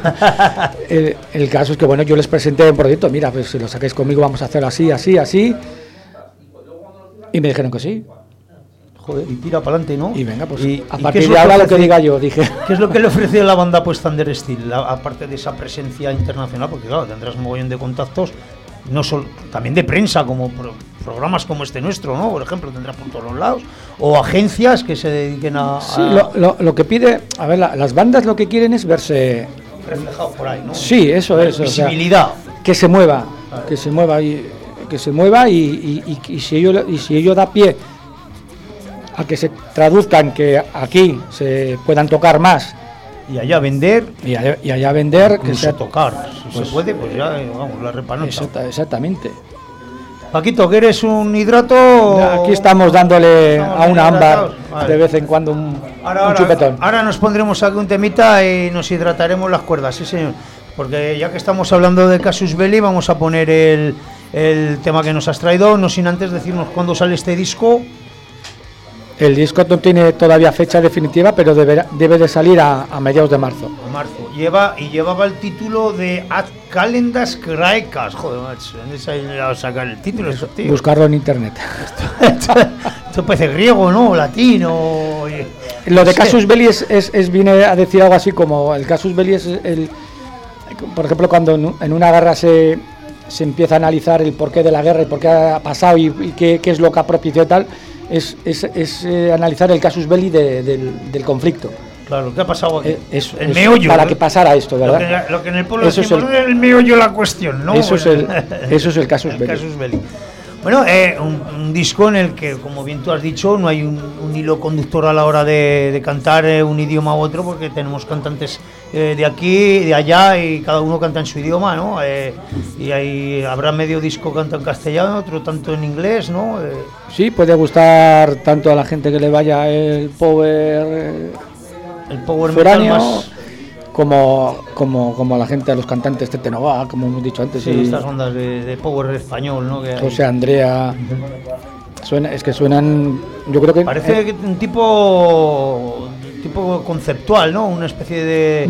El caso es que, bueno, yo les presenté un proyecto, mira, pues si lo sacáis conmigo vamos a hacerlo así, y me dijeron que sí. Joder, y tira para adelante, ¿no? Y venga, pues a partir de ahora lo que diga yo, dije. ¿Qué es lo que le ofreció la banda pues Thunder Steel, aparte de esa presencia internacional? Porque claro, tendrás un mogollón de contactos, no solo, también de prensa, como programas como este nuestro, ¿no? Por ejemplo, tendrás por todos los lados, o agencias que se dediquen a... Sí, lo que pide, a ver, las bandas lo que quieren es verse... reflejados por ahí, ¿no? Sí, eso es. Visibilidad. O sea, que se mueva, claro. que se mueva y si ello da pie a que se traduzcan, que aquí se puedan tocar más y allá vender y allá vender, que sea tocar, si pues, se puede, pues ya vamos, la repanota. Exactamente. Paquito, que eres un hidrato. Aquí estamos dándole a una ámbar de vez en cuando un chupetón. Ahora nos pondremos aquí un temita y nos hidrataremos las cuerdas, sí señor. Porque ya que estamos hablando de Casus Belli, vamos a poner el tema que nos has traído, no sin antes decirnos cuándo sale este disco. El disco no tiene todavía fecha definitiva, pero debe de salir a mediados de marzo. Llevaba el título de Ad Calendas Graecas. Joder, macho, ¿dónde se ha ido a sacar el título? Eso, tío? Buscarlo en internet. Esto parece griego, ¿no? Latino. Lo de Casus Belli viene a decir algo así como el Casus Belli es por ejemplo, cuando en una guerra se empieza a analizar el porqué de la guerra y por qué ha pasado y qué es lo que ha propiciado tal. Es analizar el casus belli del conflicto. Claro, ¿qué ha pasado aquí? El meollo. Para que pasara esto, ¿verdad? Lo que en el pueblo decimos, el meollo la cuestión, ¿no? Eso es el casus belli. Bueno, un disco en el que, como bien tú has dicho, no hay un hilo conductor a la hora de cantar un idioma u otro, porque tenemos cantantes de aquí, de allá, y cada uno canta en su idioma, ¿no? Y ahí habrá medio disco canta en castellano, otro tanto en inglés, ¿no? Sí, puede gustar tanto a la gente que le vaya el power foráneo, más como a la gente, a los cantantes de Nova, como hemos dicho antes. Sí, estas ondas de power español, ¿no? Que José Andrea, suenan, yo creo que... Parece que un tipo conceptual, ¿no? Una especie de...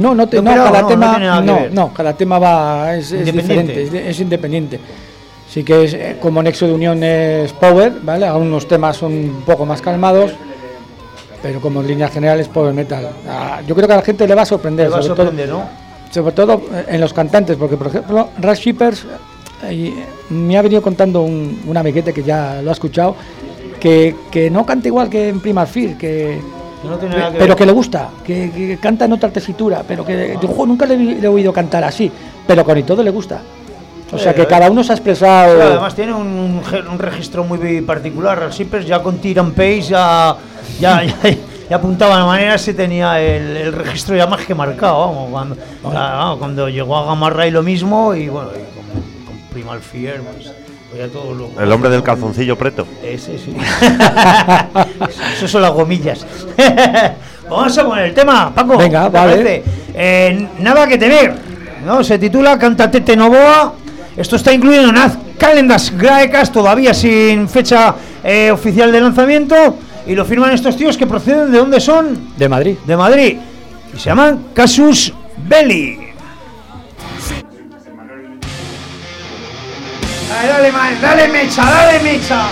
cada tema es diferente, es independiente. Sí que es como nexo de unión es power, ¿vale? Algunos temas son un poco más calmados, pero como en líneas generales power metal. Yo creo que a la gente le va a sorprender, sobre todo en los cantantes, porque por ejemplo Rush Shippers me ha venido contando un amiguete que ya lo ha escuchado, que no canta igual que en Primal Fear, pero que le gusta, que canta en otra tesitura, pero que nunca le he oído cantar así, pero con y todo le gusta. O sea que cada uno se ha expresado. Sí, además tiene un registro muy particular. Rush Shippers ya con Tir and Pace ya apuntaba de manera si tenía el registro ya más que marcado, cuando llegó a Gamarra y lo mismo, y bueno, y con Primal Fear, pues ya todo lo... El hombre del calzoncillo preto. Ese sí. Eso son las gomillas. Vamos a poner el tema, Paco. Venga, vale. Nada que temer, ¿no? Se titula Cantatete Novoa. Esto está incluido en Ad Calendas Graecas, todavía sin fecha oficial de lanzamiento. Y lo firman estos tíos que proceden, ¿de dónde son? De Madrid. De Madrid. Y se llaman Casus Belli. Dale mecha.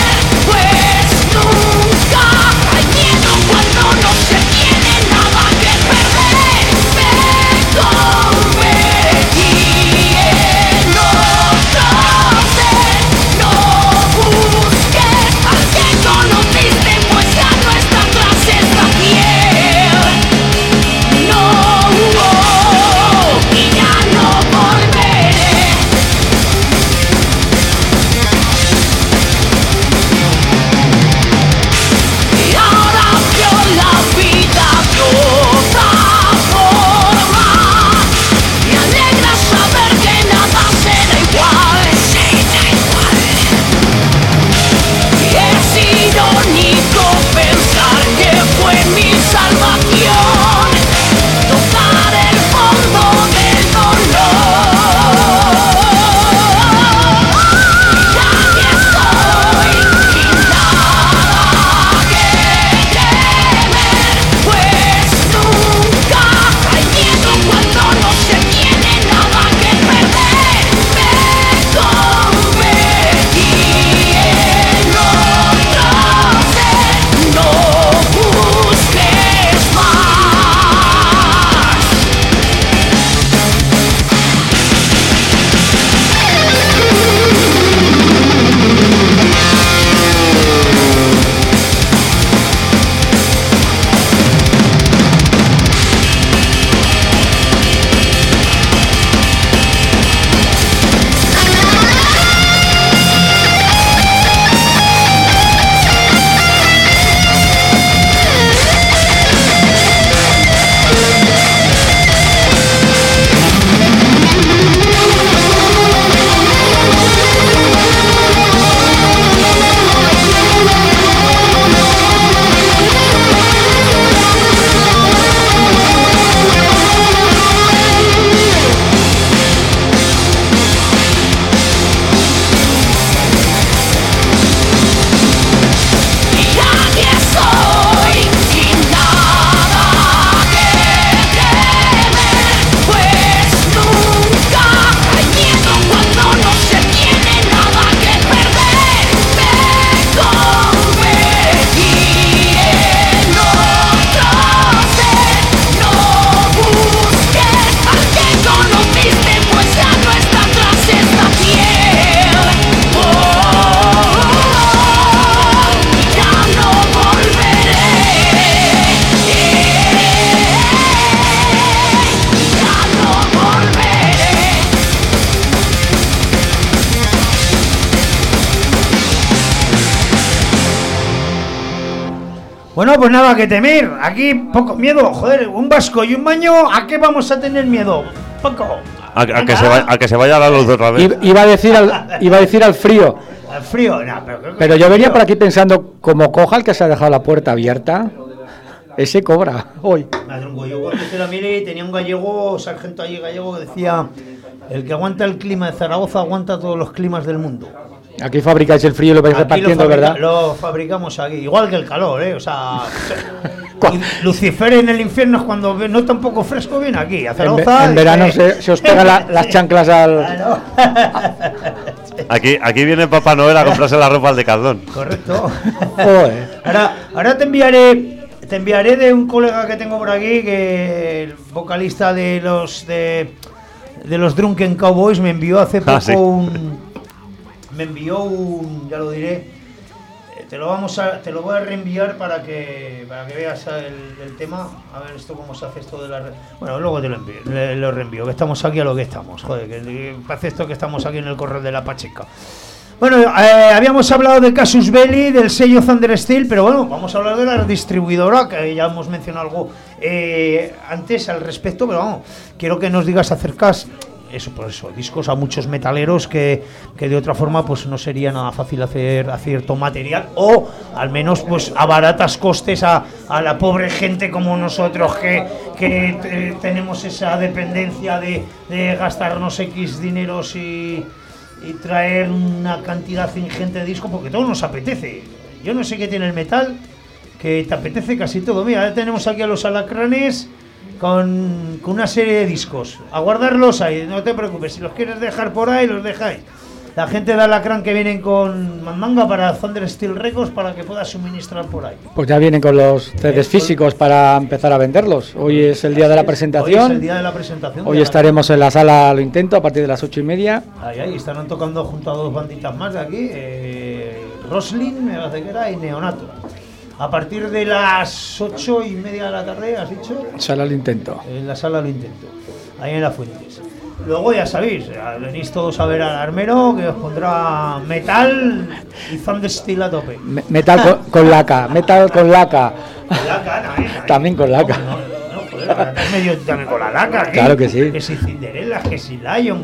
Cuando no se tiene nada que Bueno, pues nada que temer. Aquí poco miedo. Joder, un vasco y un baño, ¿a qué vamos a tener miedo? Poco. A que se vaya la luz otra vez. Iba a decir al frío. Al frío, no, pero yo venía por aquí pensando, como coja el que se ha dejado la puerta abierta, ese cobra hoy. Yo cuando se la miré tenía un gallego, sargento allí gallego, que decía: el que aguanta el clima de Zaragoza aguanta todos los climas del mundo. Aquí fabricáis el frío y lo vais repartiendo, ¿verdad? Lo fabricamos aquí, igual que el calor, o sea, Lucifer en el infierno es cuando no está un poco fresco, viene aquí a Zaragoza. En verano se os pegan las chanclas al... Aquí viene Papá Noel a comprarse la ropa al Decathlon. Correcto. Ahora te enviaré de un colega que tengo por aquí, que el vocalista de los Drunken Cowboys me envió hace poco ya lo diré, te lo voy a reenviar para que veas el tema. A ver esto cómo se hace esto de la red. Bueno, luego te lo reenvío, que estamos aquí a lo que estamos, joder, que parece esto que estamos aquí en el correo de la Pacheca. Bueno, habíamos hablado de Casus Belli, del sello Thunder Steel, pero bueno, vamos a hablar de la distribuidora, que ya hemos mencionado algo antes al respecto, pero vamos, quiero que nos digas acerca discos a muchos metaleros que de otra forma pues no sería nada fácil hacer a cierto material, o al menos pues a baratas costes a la pobre gente como nosotros que tenemos esa dependencia de gastarnos X dineros y traer una cantidad ingente de discos, porque todo nos apetece. Yo no sé qué tiene el metal, que te apetece casi todo. Mira, ya tenemos aquí a los alacranes con una serie de discos. A guardarlos ahí, no te preocupes. Si los quieres dejar por ahí, los dejáis. La gente de Alacrán que vienen con mandanga para Thunder Steel Records para que puedas suministrar por ahí. Pues ya vienen con los CDs físicos para empezar a venderlos. Hoy es el día de la presentación. Hoy es el día de la presentación. Hoy estaremos en la sala Lo Intento a partir de las 8:30. Ahí estarán tocando junto a dos banditas más de aquí. Roslin, me parece que era, y Neonato. A partir de las 8:30 de la tarde, ¿has dicho? Sala Lo Intento. En la sala Lo Intento, ahí en Las Fuentes. Luego ya sabéis, venís todos a ver al armero, que os pondrá metal y Thunder Steel a tope. Metal con laca, metal con laca. También con laca. No, joder, medio también con la laca. Claro que sí. Que si Cinderella, que si Lion,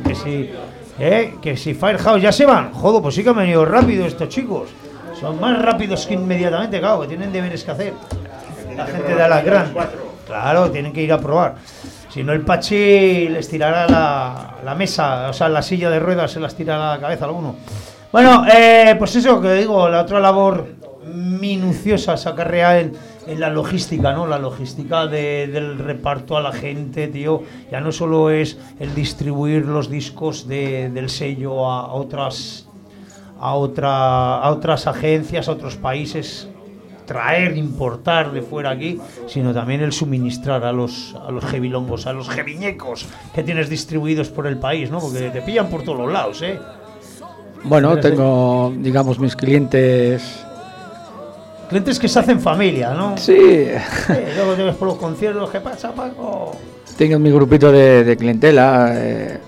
que si Firehouse, ya se van. Joder, pues sí que han venido rápido estos chicos. Son más rápidos que inmediatamente, claro, que tienen deberes que hacer. La gente de Alacrán. Claro, tienen que ir a probar. Si no, el Pachi les tirará la mesa, o sea, la silla de ruedas se las tirará a la cabeza a alguno. Bueno, pues eso que digo, la otra labor minuciosa se acarrea en la logística, ¿no? La logística del reparto a la gente, tío. Ya no solo es el distribuir los discos del sello a otras agencias, a otros países, traer, importar de fuera aquí, sino también el suministrar a los jevilongos, a los jeviñecos que tienes distribuidos por el país, ¿no? Porque te pillan por todos los lados, ¿eh? Bueno, tengo, digamos, mis clientes que se hacen familia, ¿no? Sí. Luego te ves por los conciertos, ¿qué pasa, Paco? Tengo mi grupito de clientela,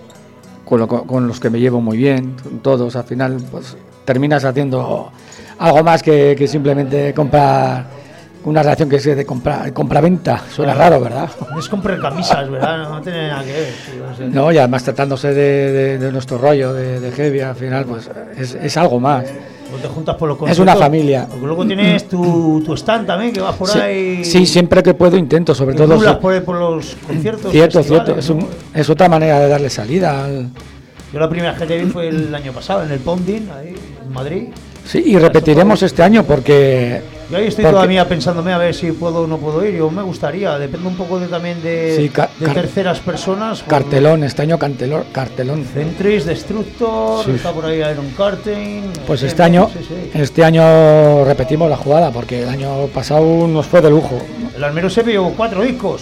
con los que me llevo muy bien, todos. Al final, pues terminas haciendo algo más que simplemente comprar, una relación que es de compra-venta. Suena raro, ¿verdad? Es comprar camisas, ¿verdad? No tiene nada que ver. Tío, no, y además tratándose de nuestro rollo de heavy, al final, pues es algo más. O te juntas por los conciertos. Es una familia. Porque luego tienes tu stand también, que vas por ahí. Sí, siempre que puedo intento, sobre todo. Por los conciertos. Cierto. Es otra manera de darle salida al... Yo la primera vez que te vi fue el año pasado, en el Ponding, ahí en Madrid. Sí, y repetiremos este año porque... Yo ahí estoy todavía pensándome a ver si puedo o no puedo ir. Yo me gustaría, depende un poco también de terceras personas. Cartelón, este año cartelón. Centris, Destructor, está por ahí Iron Curtain. Pues este año repetimos la jugada porque el año pasado nos fue de lujo. El armero se vio 4 discos.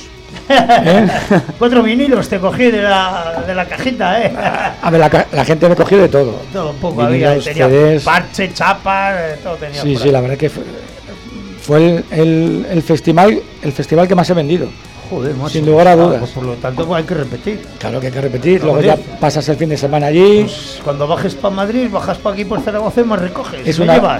4 vinilos te cogí de la cajita, A ver, la gente me cogió de todo. Todo un poco, vinilos, tenía CDs, parche, chapas, todo tenía. Sí, la verdad que fue el festival que más he vendido. Joder, macho. Sin lugar a dudas. Pues por lo tanto, pues hay que repetir. Claro que hay que repetir. Luego ya pasas el fin de semana allí. Pues cuando bajes para Madrid, bajas para aquí por Zaragoza y me recoges. Es ¿Me una... llevas?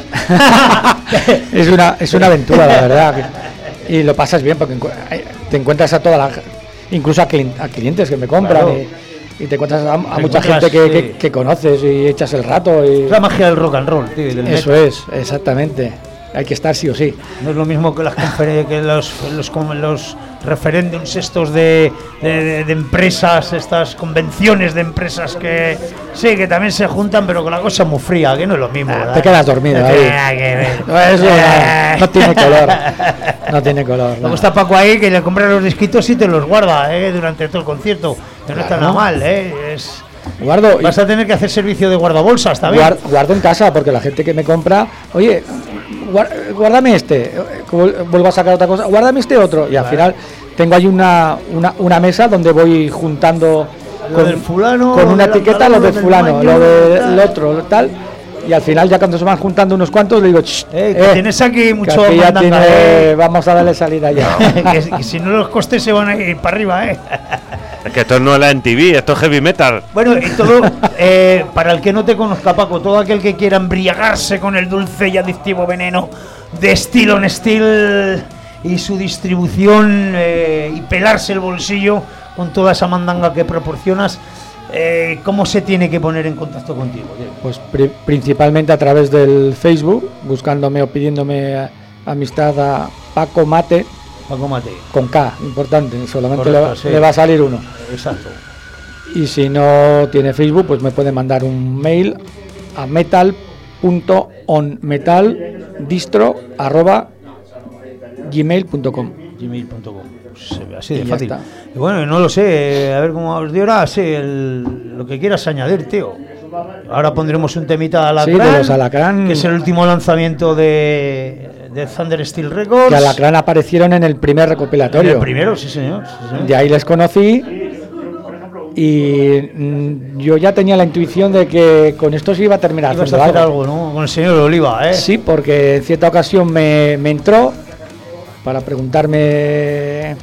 es una aventura, la verdad. Y lo pasas bien porque te encuentras a toda la... Incluso a clientes que me compran. Claro. Y te encuentras a mucha gente que conoces y echas el rato. Y... Es la magia del rock and roll, tío. Eso es, exactamente. Hay que estar sí o sí. No es lo mismo que las que los referéndums estos de empresas, estas convenciones de empresas que sí, que también se juntan, pero con la cosa muy fría, que no es lo mismo. Te quedas dormido ahí. Eso no tiene color. No tiene color. Luego está Paco ahí que le compra los disquitos y te los guarda durante todo el concierto. Que no está nada mal, Guardo. Vas a tener que hacer servicio de guardabolsas también. Guardo en casa porque la gente que me compra, oye, guárdame vuelvo a sacar otra cosa, guárdame este otro. Y al final tengo ahí una mesa donde voy juntando del fulano, con una etiqueta lo del fulano, lo del otro, tal. Y al final ya cuando se van juntando unos cuantos le digo, tienes aquí mucho que ya vamos a darle salida ya. que si no los costes se van a ir para arriba, Es que esto no es la MTV, esto es heavy metal. Bueno, y todo, para el que no te conozca, Paco, todo aquel que quiera embriagarse con el dulce y adictivo veneno de Steel on Steel y su distribución y pelarse el bolsillo con toda esa mandanga que proporcionas, ¿cómo se tiene que poner en contacto contigo? Pues principalmente a través del Facebook, buscándome o pidiéndome amistad a Paco Mate. Paco Mate. Con K, importante, solamente Correcto, le va a salir uno. Exacto. Y si no tiene Facebook, pues me puede mandar un mail a metal.onmetaldistro@gmail.com. Así de fácil. Y bueno, no lo sé, a ver cómo os dio ahora, sí, lo que quieras añadir, tío. Ahora pondremos un temita a Alacrán, de los Alacrán, que es el último lanzamiento de Thunder Steel Records. Que Alacrán aparecieron en el primer recopilatorio. En el primero, sí señor. De ahí les conocí y yo ya tenía la intuición de que con esto se iba a terminar haciendo algo, ¿no? Con el señor Oliva, Sí, porque en cierta ocasión me entró para preguntarme...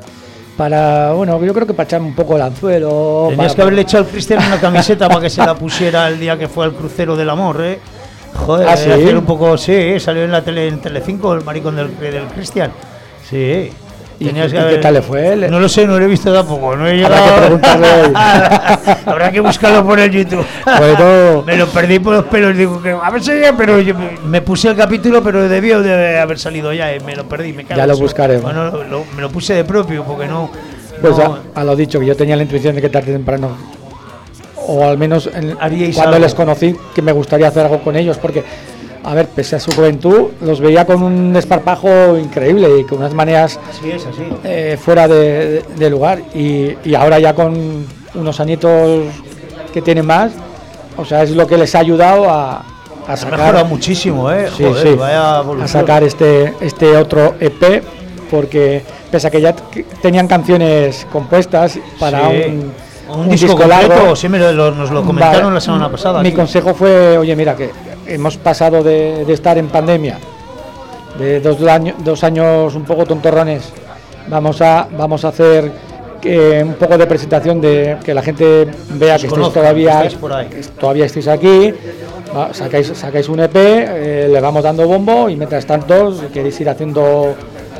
yo creo que para echarme un poco el anzuelo. Tenías que haberle echado al Cristian una camiseta para que se la pusiera el día que fue al crucero del amor, Joder, ¿sí? Un poco, salió en la tele, en Telecinco, el maricón del Cristian. Sí. Tenías ¿qué tal le fue? No lo sé, no lo he visto tampoco. No he llegado. Habrá que preguntarle hoy. Habrá que buscarlo por el YouTube. Bueno. Me lo perdí por los pelos. Digo que a ver si ya, pero yo me puse el capítulo, pero debió de haber salido ya. Me lo perdí. Ya lo buscaré. Bueno, me lo puse de propio porque no. Pues a lo dicho, que yo tenía la intuición de que tarde o temprano, o al menos cuando algo. Les conocí, que me gustaría hacer algo con ellos, porque, a ver, pese a su juventud, los veía con un desparpajo increíble y con unas maneras fuera de lugar. Y ahora ya con unos añitos que tienen más, o sea, es lo que les ha ayudado a sacar. Ha mejorado muchísimo, Joder, sí. Vaya a sacar este otro EP, porque pese a que ya tenían canciones compuestas para un disco largo, sí, nos lo comentaron la semana pasada. Mi consejo fue, oye, mira, que hemos pasado de estar en pandemia, de 2 años un poco tontorrones, vamos a hacer un poco de presentación, de que la gente vea que todavía estáis aquí, sacáis un EP, le vamos dando bombo, y mientras tanto, si queréis ir haciendo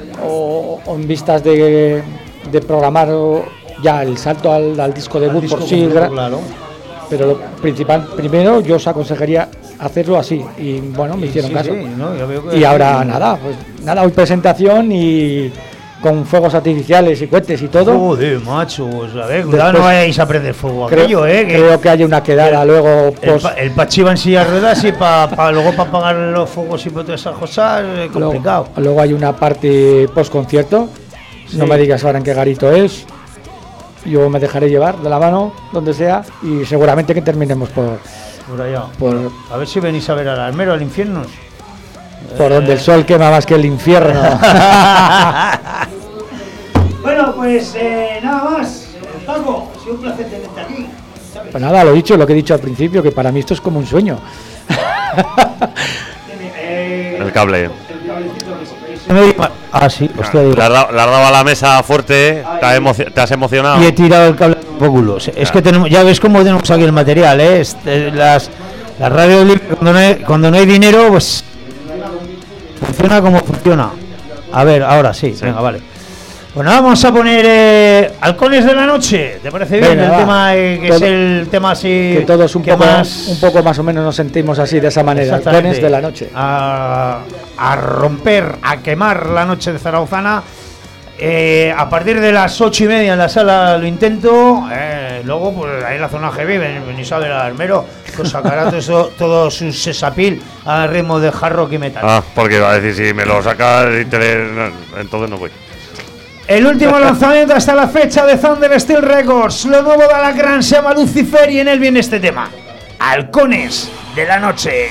o en vistas de programar ya el salto al disco debut por sí, claro. Pero lo principal, primero yo os aconsejaría hacerlo así, y bueno, me hicieron caso. Y ahora nada, hoy presentación y con fuegos artificiales y cohetes y todo. Joder, macho, pues a ver, cuidado, no vayáis a prender fuego aquello, Creo que hay una quedada luego. El Pachi va en silla de ruedas y luego para apagar los fuegos y todas esas cosas es complicado. Luego hay una parte post concierto, no me digas ahora en qué garito es. Yo me dejaré llevar de la mano donde sea y seguramente que terminemos por allá. A ver si venís a ver al Almero, al infierno. Por donde el sol quema más que el infierno. Bueno, pues nada más. Paco, ha sido un placer tenerte aquí. Pues nada, lo dicho, lo que he dicho al principio, que para mí esto es como un sueño. El cable. Sí, hostia, digo. Le has dado a la mesa fuerte, te has emocionado. Y he tirado el cable un poco. Es que tenemos, ya ves cómo tenemos aquí el material, ¿eh? Las radios libres, cuando no hay dinero, pues funciona como funciona. A ver, ahora sí. Venga, vale. Bueno, vamos a poner Halcones de la Noche. ¿Te parece bien? El tema que es el tema así que todos un poco más o menos nos sentimos así, de esa manera. Halcones de la Noche. A romper, a quemar la noche de Zaragozana. A partir de las 8:30 en la sala lo intento. Luego, pues ahí en la zona heavy, en Isabel Armero, pues sacará todo su sesapil al ritmo de hard rock y metal. Porque va a decir, si me lo sacas, entonces no voy. El último lanzamiento hasta la fecha de Thunder Steel Records. Lo nuevo de Alacrán se llama Lucifer y en él viene este tema: Halcones de la Noche.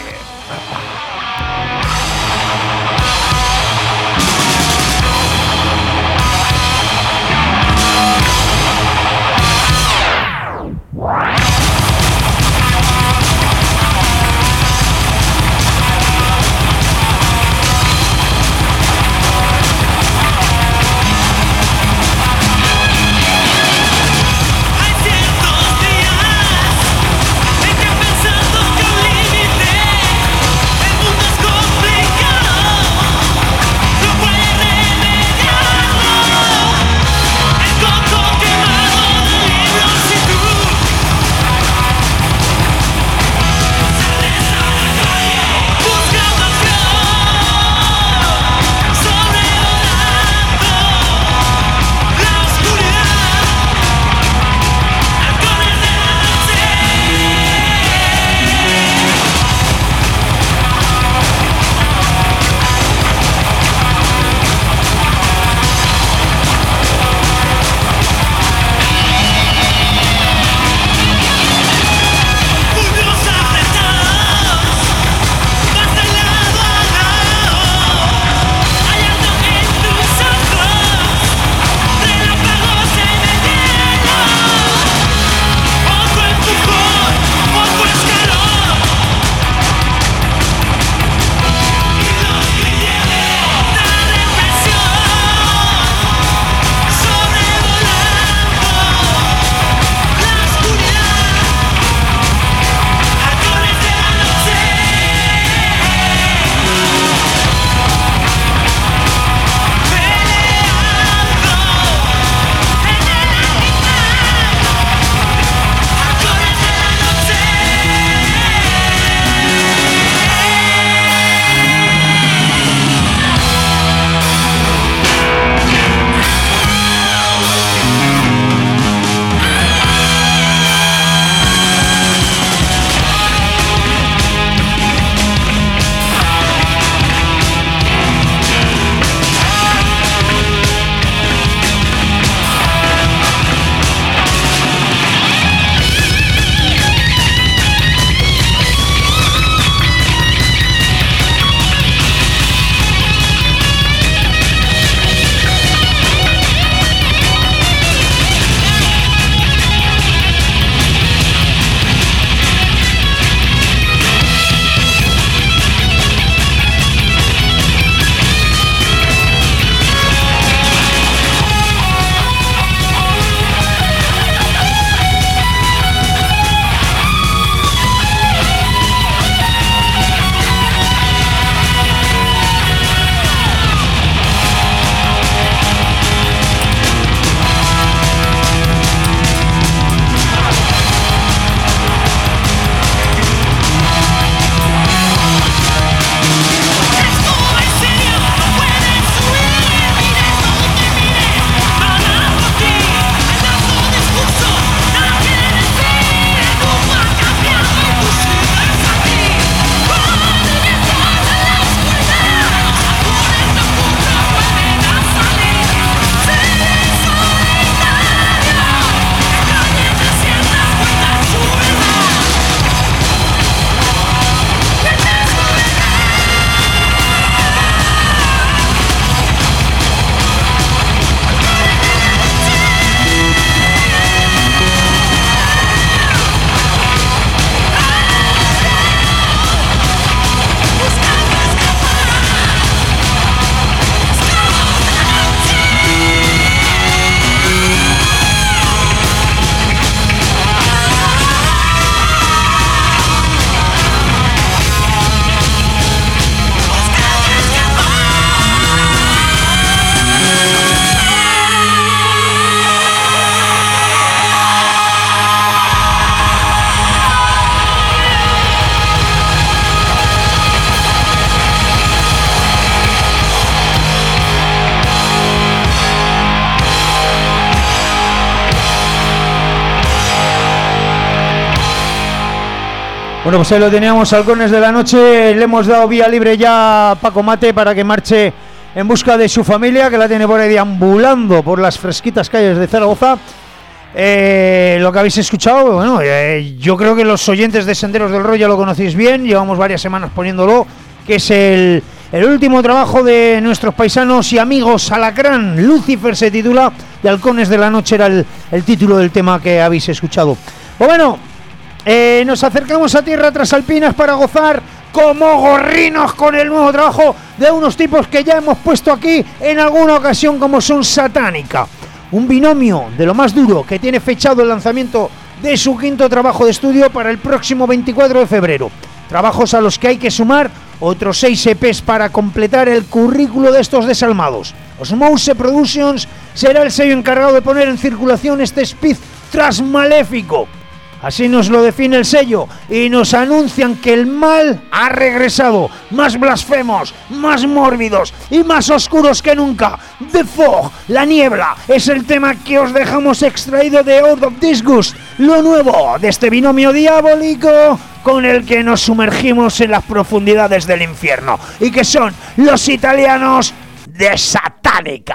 Bueno, pues ahí lo teníamos, Halcones de la Noche. Le hemos dado vía libre ya a Paco Mate para que marche en busca de su familia, que la tiene por ahí deambulando por las fresquitas calles de Zaragoza. Lo que habéis escuchado, bueno, yo creo que los oyentes de Senderos del Rey ya lo conocéis bien, llevamos varias semanas poniéndolo, que es el último trabajo de nuestros paisanos y amigos Alacrán. Lucifer se titula, de Halcones de la Noche era el título del tema que habéis escuchado. Pues bueno, nos acercamos a tierra trasalpinas para gozar como gorrinos con el nuevo trabajo de unos tipos que ya hemos puesto aquí en alguna ocasión, como son Satánica, un binomio de lo más duro que tiene fechado el lanzamiento de su quinto trabajo de estudio para el próximo 24 de febrero. Trabajos a los que hay que sumar otros 6 EPs para completar el currículo de estos desalmados. Osmose Productions será el sello encargado de poner en circulación este speed thrash maléfico. Así nos lo define el sello, y nos anuncian que el mal ha regresado, más blasfemos, más mórbidos y más oscuros que nunca. The Fog, la niebla, es el tema que os dejamos extraído de Out of Disgust, lo nuevo de este binomio diabólico con el que nos sumergimos en las profundidades del infierno, y que son los italianos de Satánica.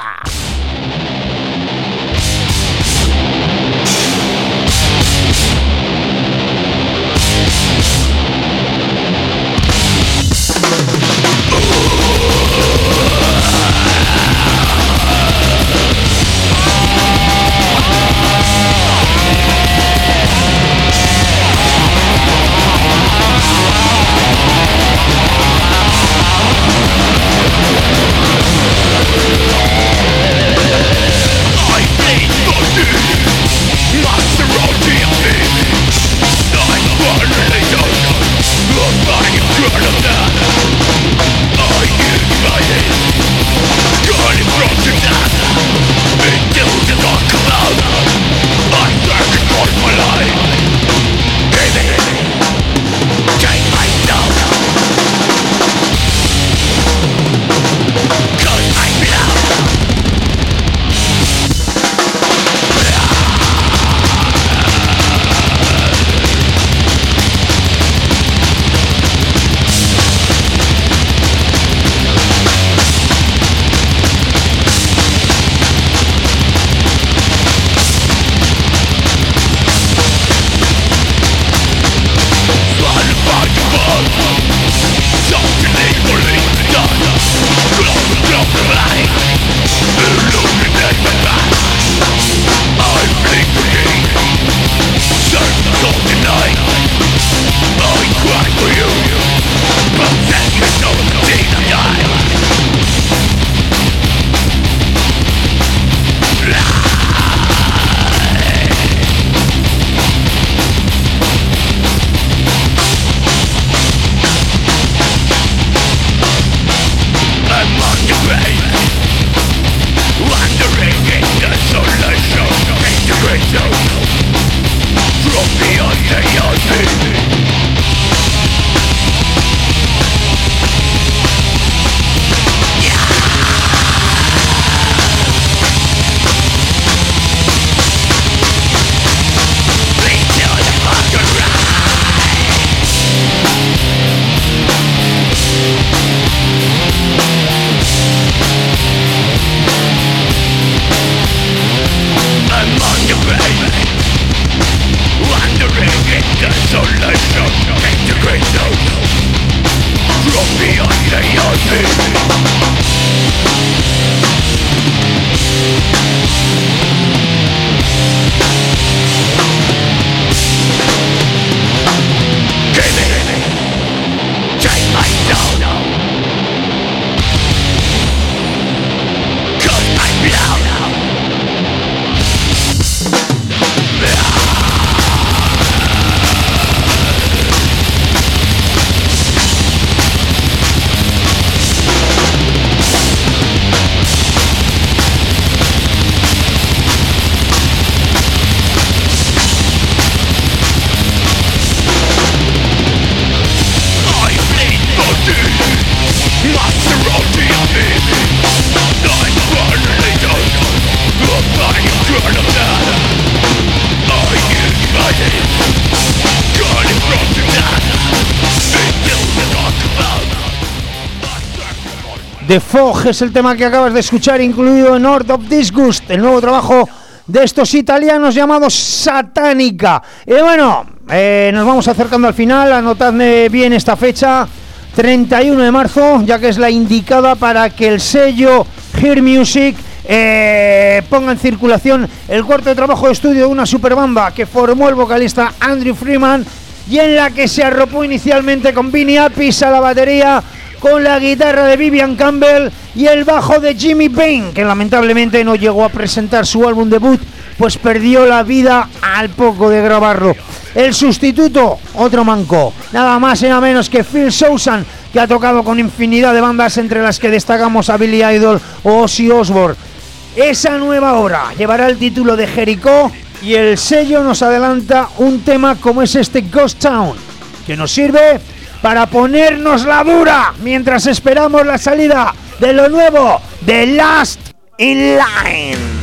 The Fog es el tema que acabas de escuchar, incluido en North of Disgust, el nuevo trabajo de estos italianos llamados Satánica. Y bueno, nos vamos acercando al final. Anotadme bien esta fecha, 31 de marzo, ya que es la indicada para que el sello Hear Music ponga en circulación el cuarto trabajo de estudio de una superbanda que formó el vocalista Andrew Freeman y en la que se arropó inicialmente con Vinnie Appice a la batería, con la guitarra de Vivian Campbell y el bajo de Jimmy Bain, que lamentablemente no llegó a presentar su álbum debut, pues perdió la vida al poco de grabarlo. El sustituto, otro manco, nada más y nada menos que Phil Soussan, que ha tocado con infinidad de bandas, entre las que destacamos a Billy Idol o Ozzy Osbourne. Esa nueva obra llevará el título de Jericho y el sello nos adelanta un tema como es este Ghost Town, que nos sirve para ponernos la dura mientras esperamos la salida de lo nuevo de Last in Line.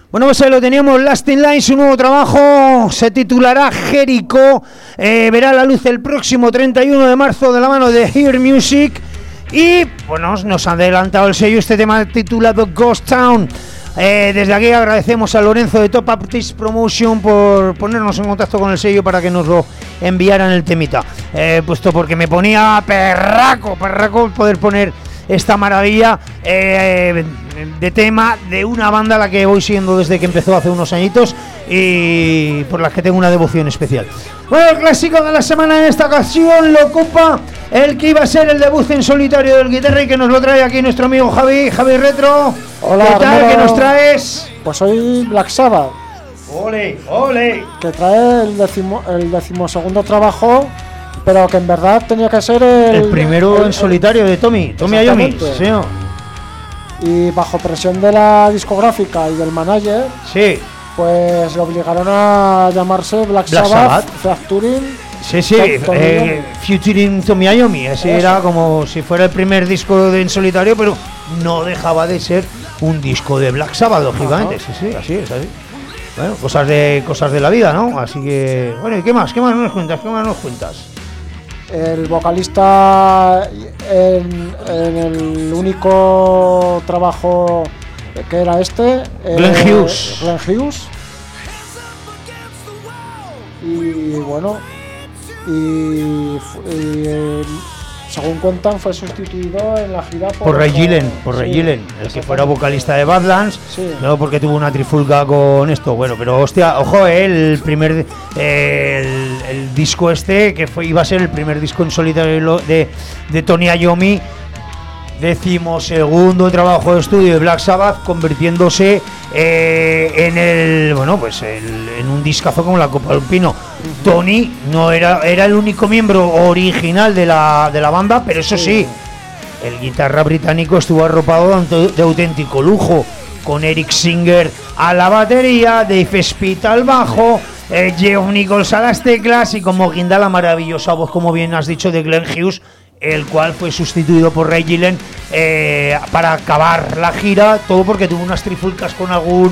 Bueno, pues ahí lo teníamos, Last in Line, su nuevo trabajo, se titulará Jericho, verá la luz el próximo 31 de marzo de la mano de Hear Music y bueno, nos ha adelantado el sello este tema titulado Ghost Town. Desde aquí agradecemos a Lorenzo de Top Artist Promotion por ponernos en contacto con el sello para que nos lo enviaran el temita, puesto porque me ponía perraco poder poner esta maravilla de tema de una banda a la que voy siguiendo desde que empezó hace unos añitos y por la que tengo una devoción especial. Bueno, el clásico de la semana en esta ocasión lo ocupa el que iba a ser el debut en solitario del guitarra y que nos lo trae aquí nuestro amigo Javi Retro. Hola, ¿qué tal? Armero. ¿Qué nos traes? Pues soy Black Sabbath, ¡Ole! que trae el 12º trabajo, pero que en verdad tenía que ser El primero en solitario de Tommy Iommi, Exactamente. sí, ¿no? Y bajo presión de la discográfica y del manager, Sí, pues le obligaron a llamarse Black Black Sabbath, Sabbath. Featuring sí, Tommy Iommi. featuring Tommy Iommi, ese era como si fuera el primer disco en solitario, pero no dejaba de ser un disco de Black Sabbath, lógicamente. Ajá. Sí, así es. Bueno, cosas de la vida, ¿no? Así que, bueno, ¿y qué más nos cuentas? El vocalista en el único trabajo que era Glenn Hughes. Y bueno, según cuentan fue sustituido en la gira Por Ray Gillen, el que fuera vocalista de Badlands, no porque tuvo una trifulca con esto, bueno, pero hostia, ojo, el disco este que iba a ser el primer disco en solitario de Tony Iommi, 12º trabajo de estudio de Black Sabbath, convirtiéndose en un discazo como la copa de un pino. Tony no era el único miembro original de la banda, pero eso sí, el guitarra británico estuvo arropado de auténtico lujo, con Eric Singer a la batería, Dave Speed al bajo, Geoff Nichols a las teclas y como guinda la maravillosa voz, como bien has dicho, de Glenn Hughes, el cual fue sustituido por Ray Gillen para acabar la gira, todo porque tuvo unas trifulcas con un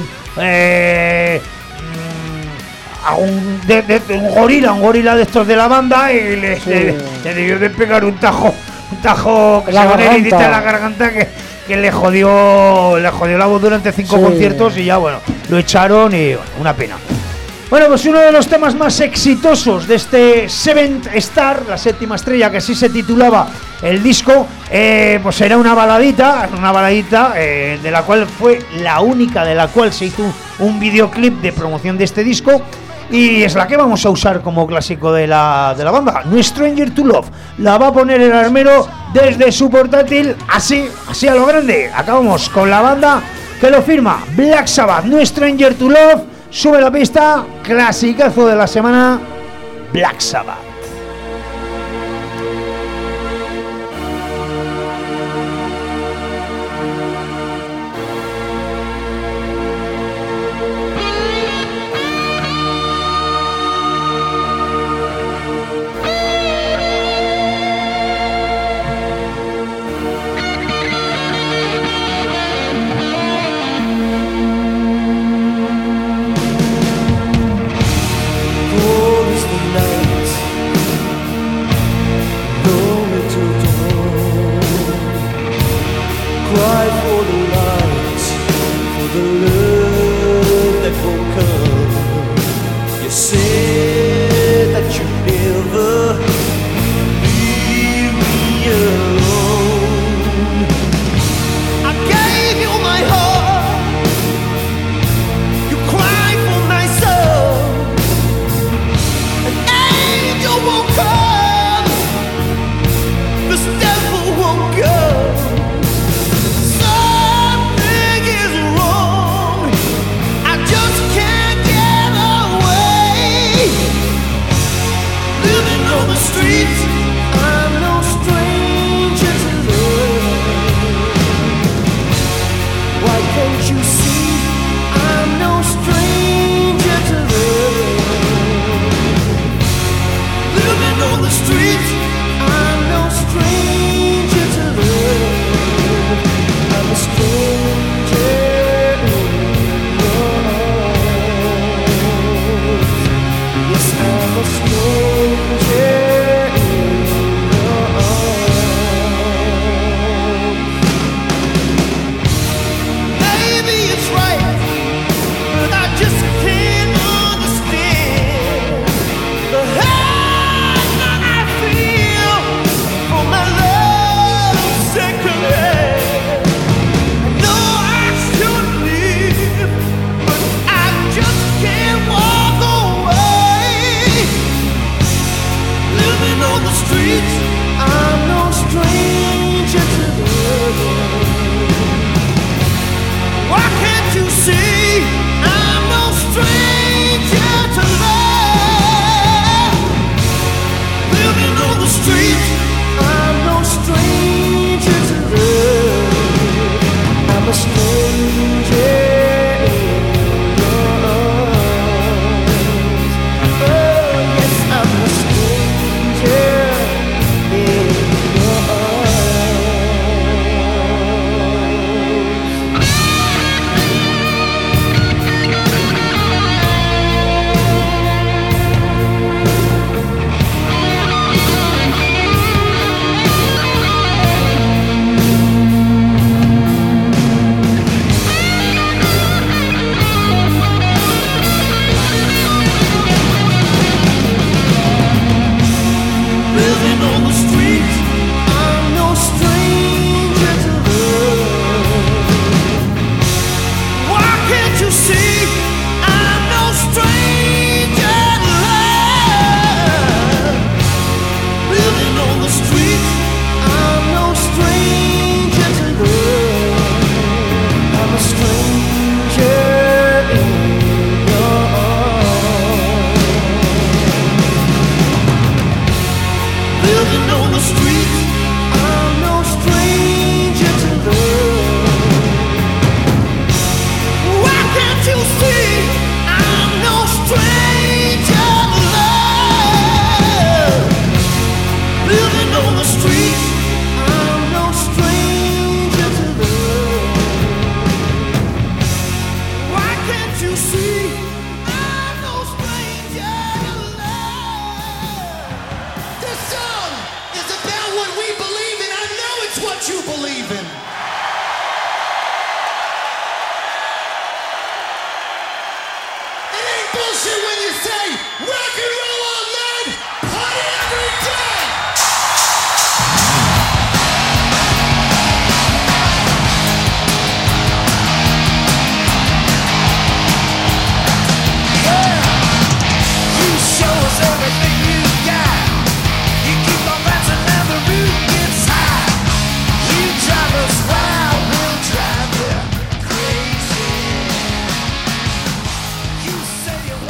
gorila de estos de la banda y le debió de pegar un tajo que se pone en la garganta que le jodió la voz durante 5 conciertos y ya bueno, lo echaron y bueno, una pena. Bueno, pues uno de los temas más exitosos de este Seventh Star, la séptima estrella, que así se titulaba el disco, pues era una baladita de la cual fue la única de la cual se hizo un videoclip de promoción de este disco y es la que vamos a usar como clásico de la banda, No Stranger to Love. La va a poner el armero desde su portátil, así a lo grande. Acabamos con la banda que lo firma, Black Sabbath, No Stranger to Love. Sube la pista, clasicazo de la semana, Black Sabbath.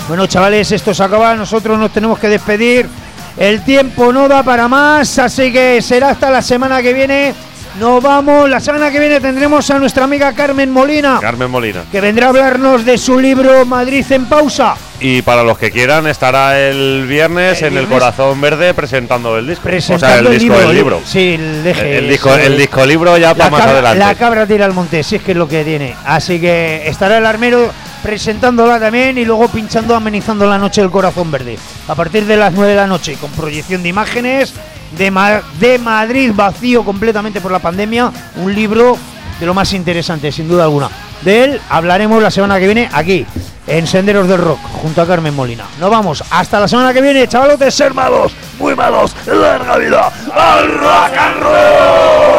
Bueno, chavales, esto se acaba, nosotros nos tenemos que despedir. El tiempo no da para más, así que será hasta la semana que viene. Nos vamos, la semana que viene tendremos a nuestra amiga Carmen Molina. Carmen Molina. Que vendrá a hablarnos de su libro Madrid en pausa. Y para los que quieran, estará el viernes en el Corazón Verde presentando el disco. Presentando el libro. Sí, el disco libro ya para más adelante. La cabra tira al monte, sí, es que es lo que tiene. Así que estará el armero presentándola también y luego pinchando, amenizando la noche del Corazón Verde. A partir de las 9 de la noche, con proyección de imágenes de Madrid vacío completamente por la pandemia. Un libro de lo más interesante, sin duda alguna. De él hablaremos la semana que viene aquí, en Senderos del Rock, junto a Carmen Molina. Nos vamos, hasta la semana que viene, chavalotes, ser malos, muy malos, larga vida al rock and roll.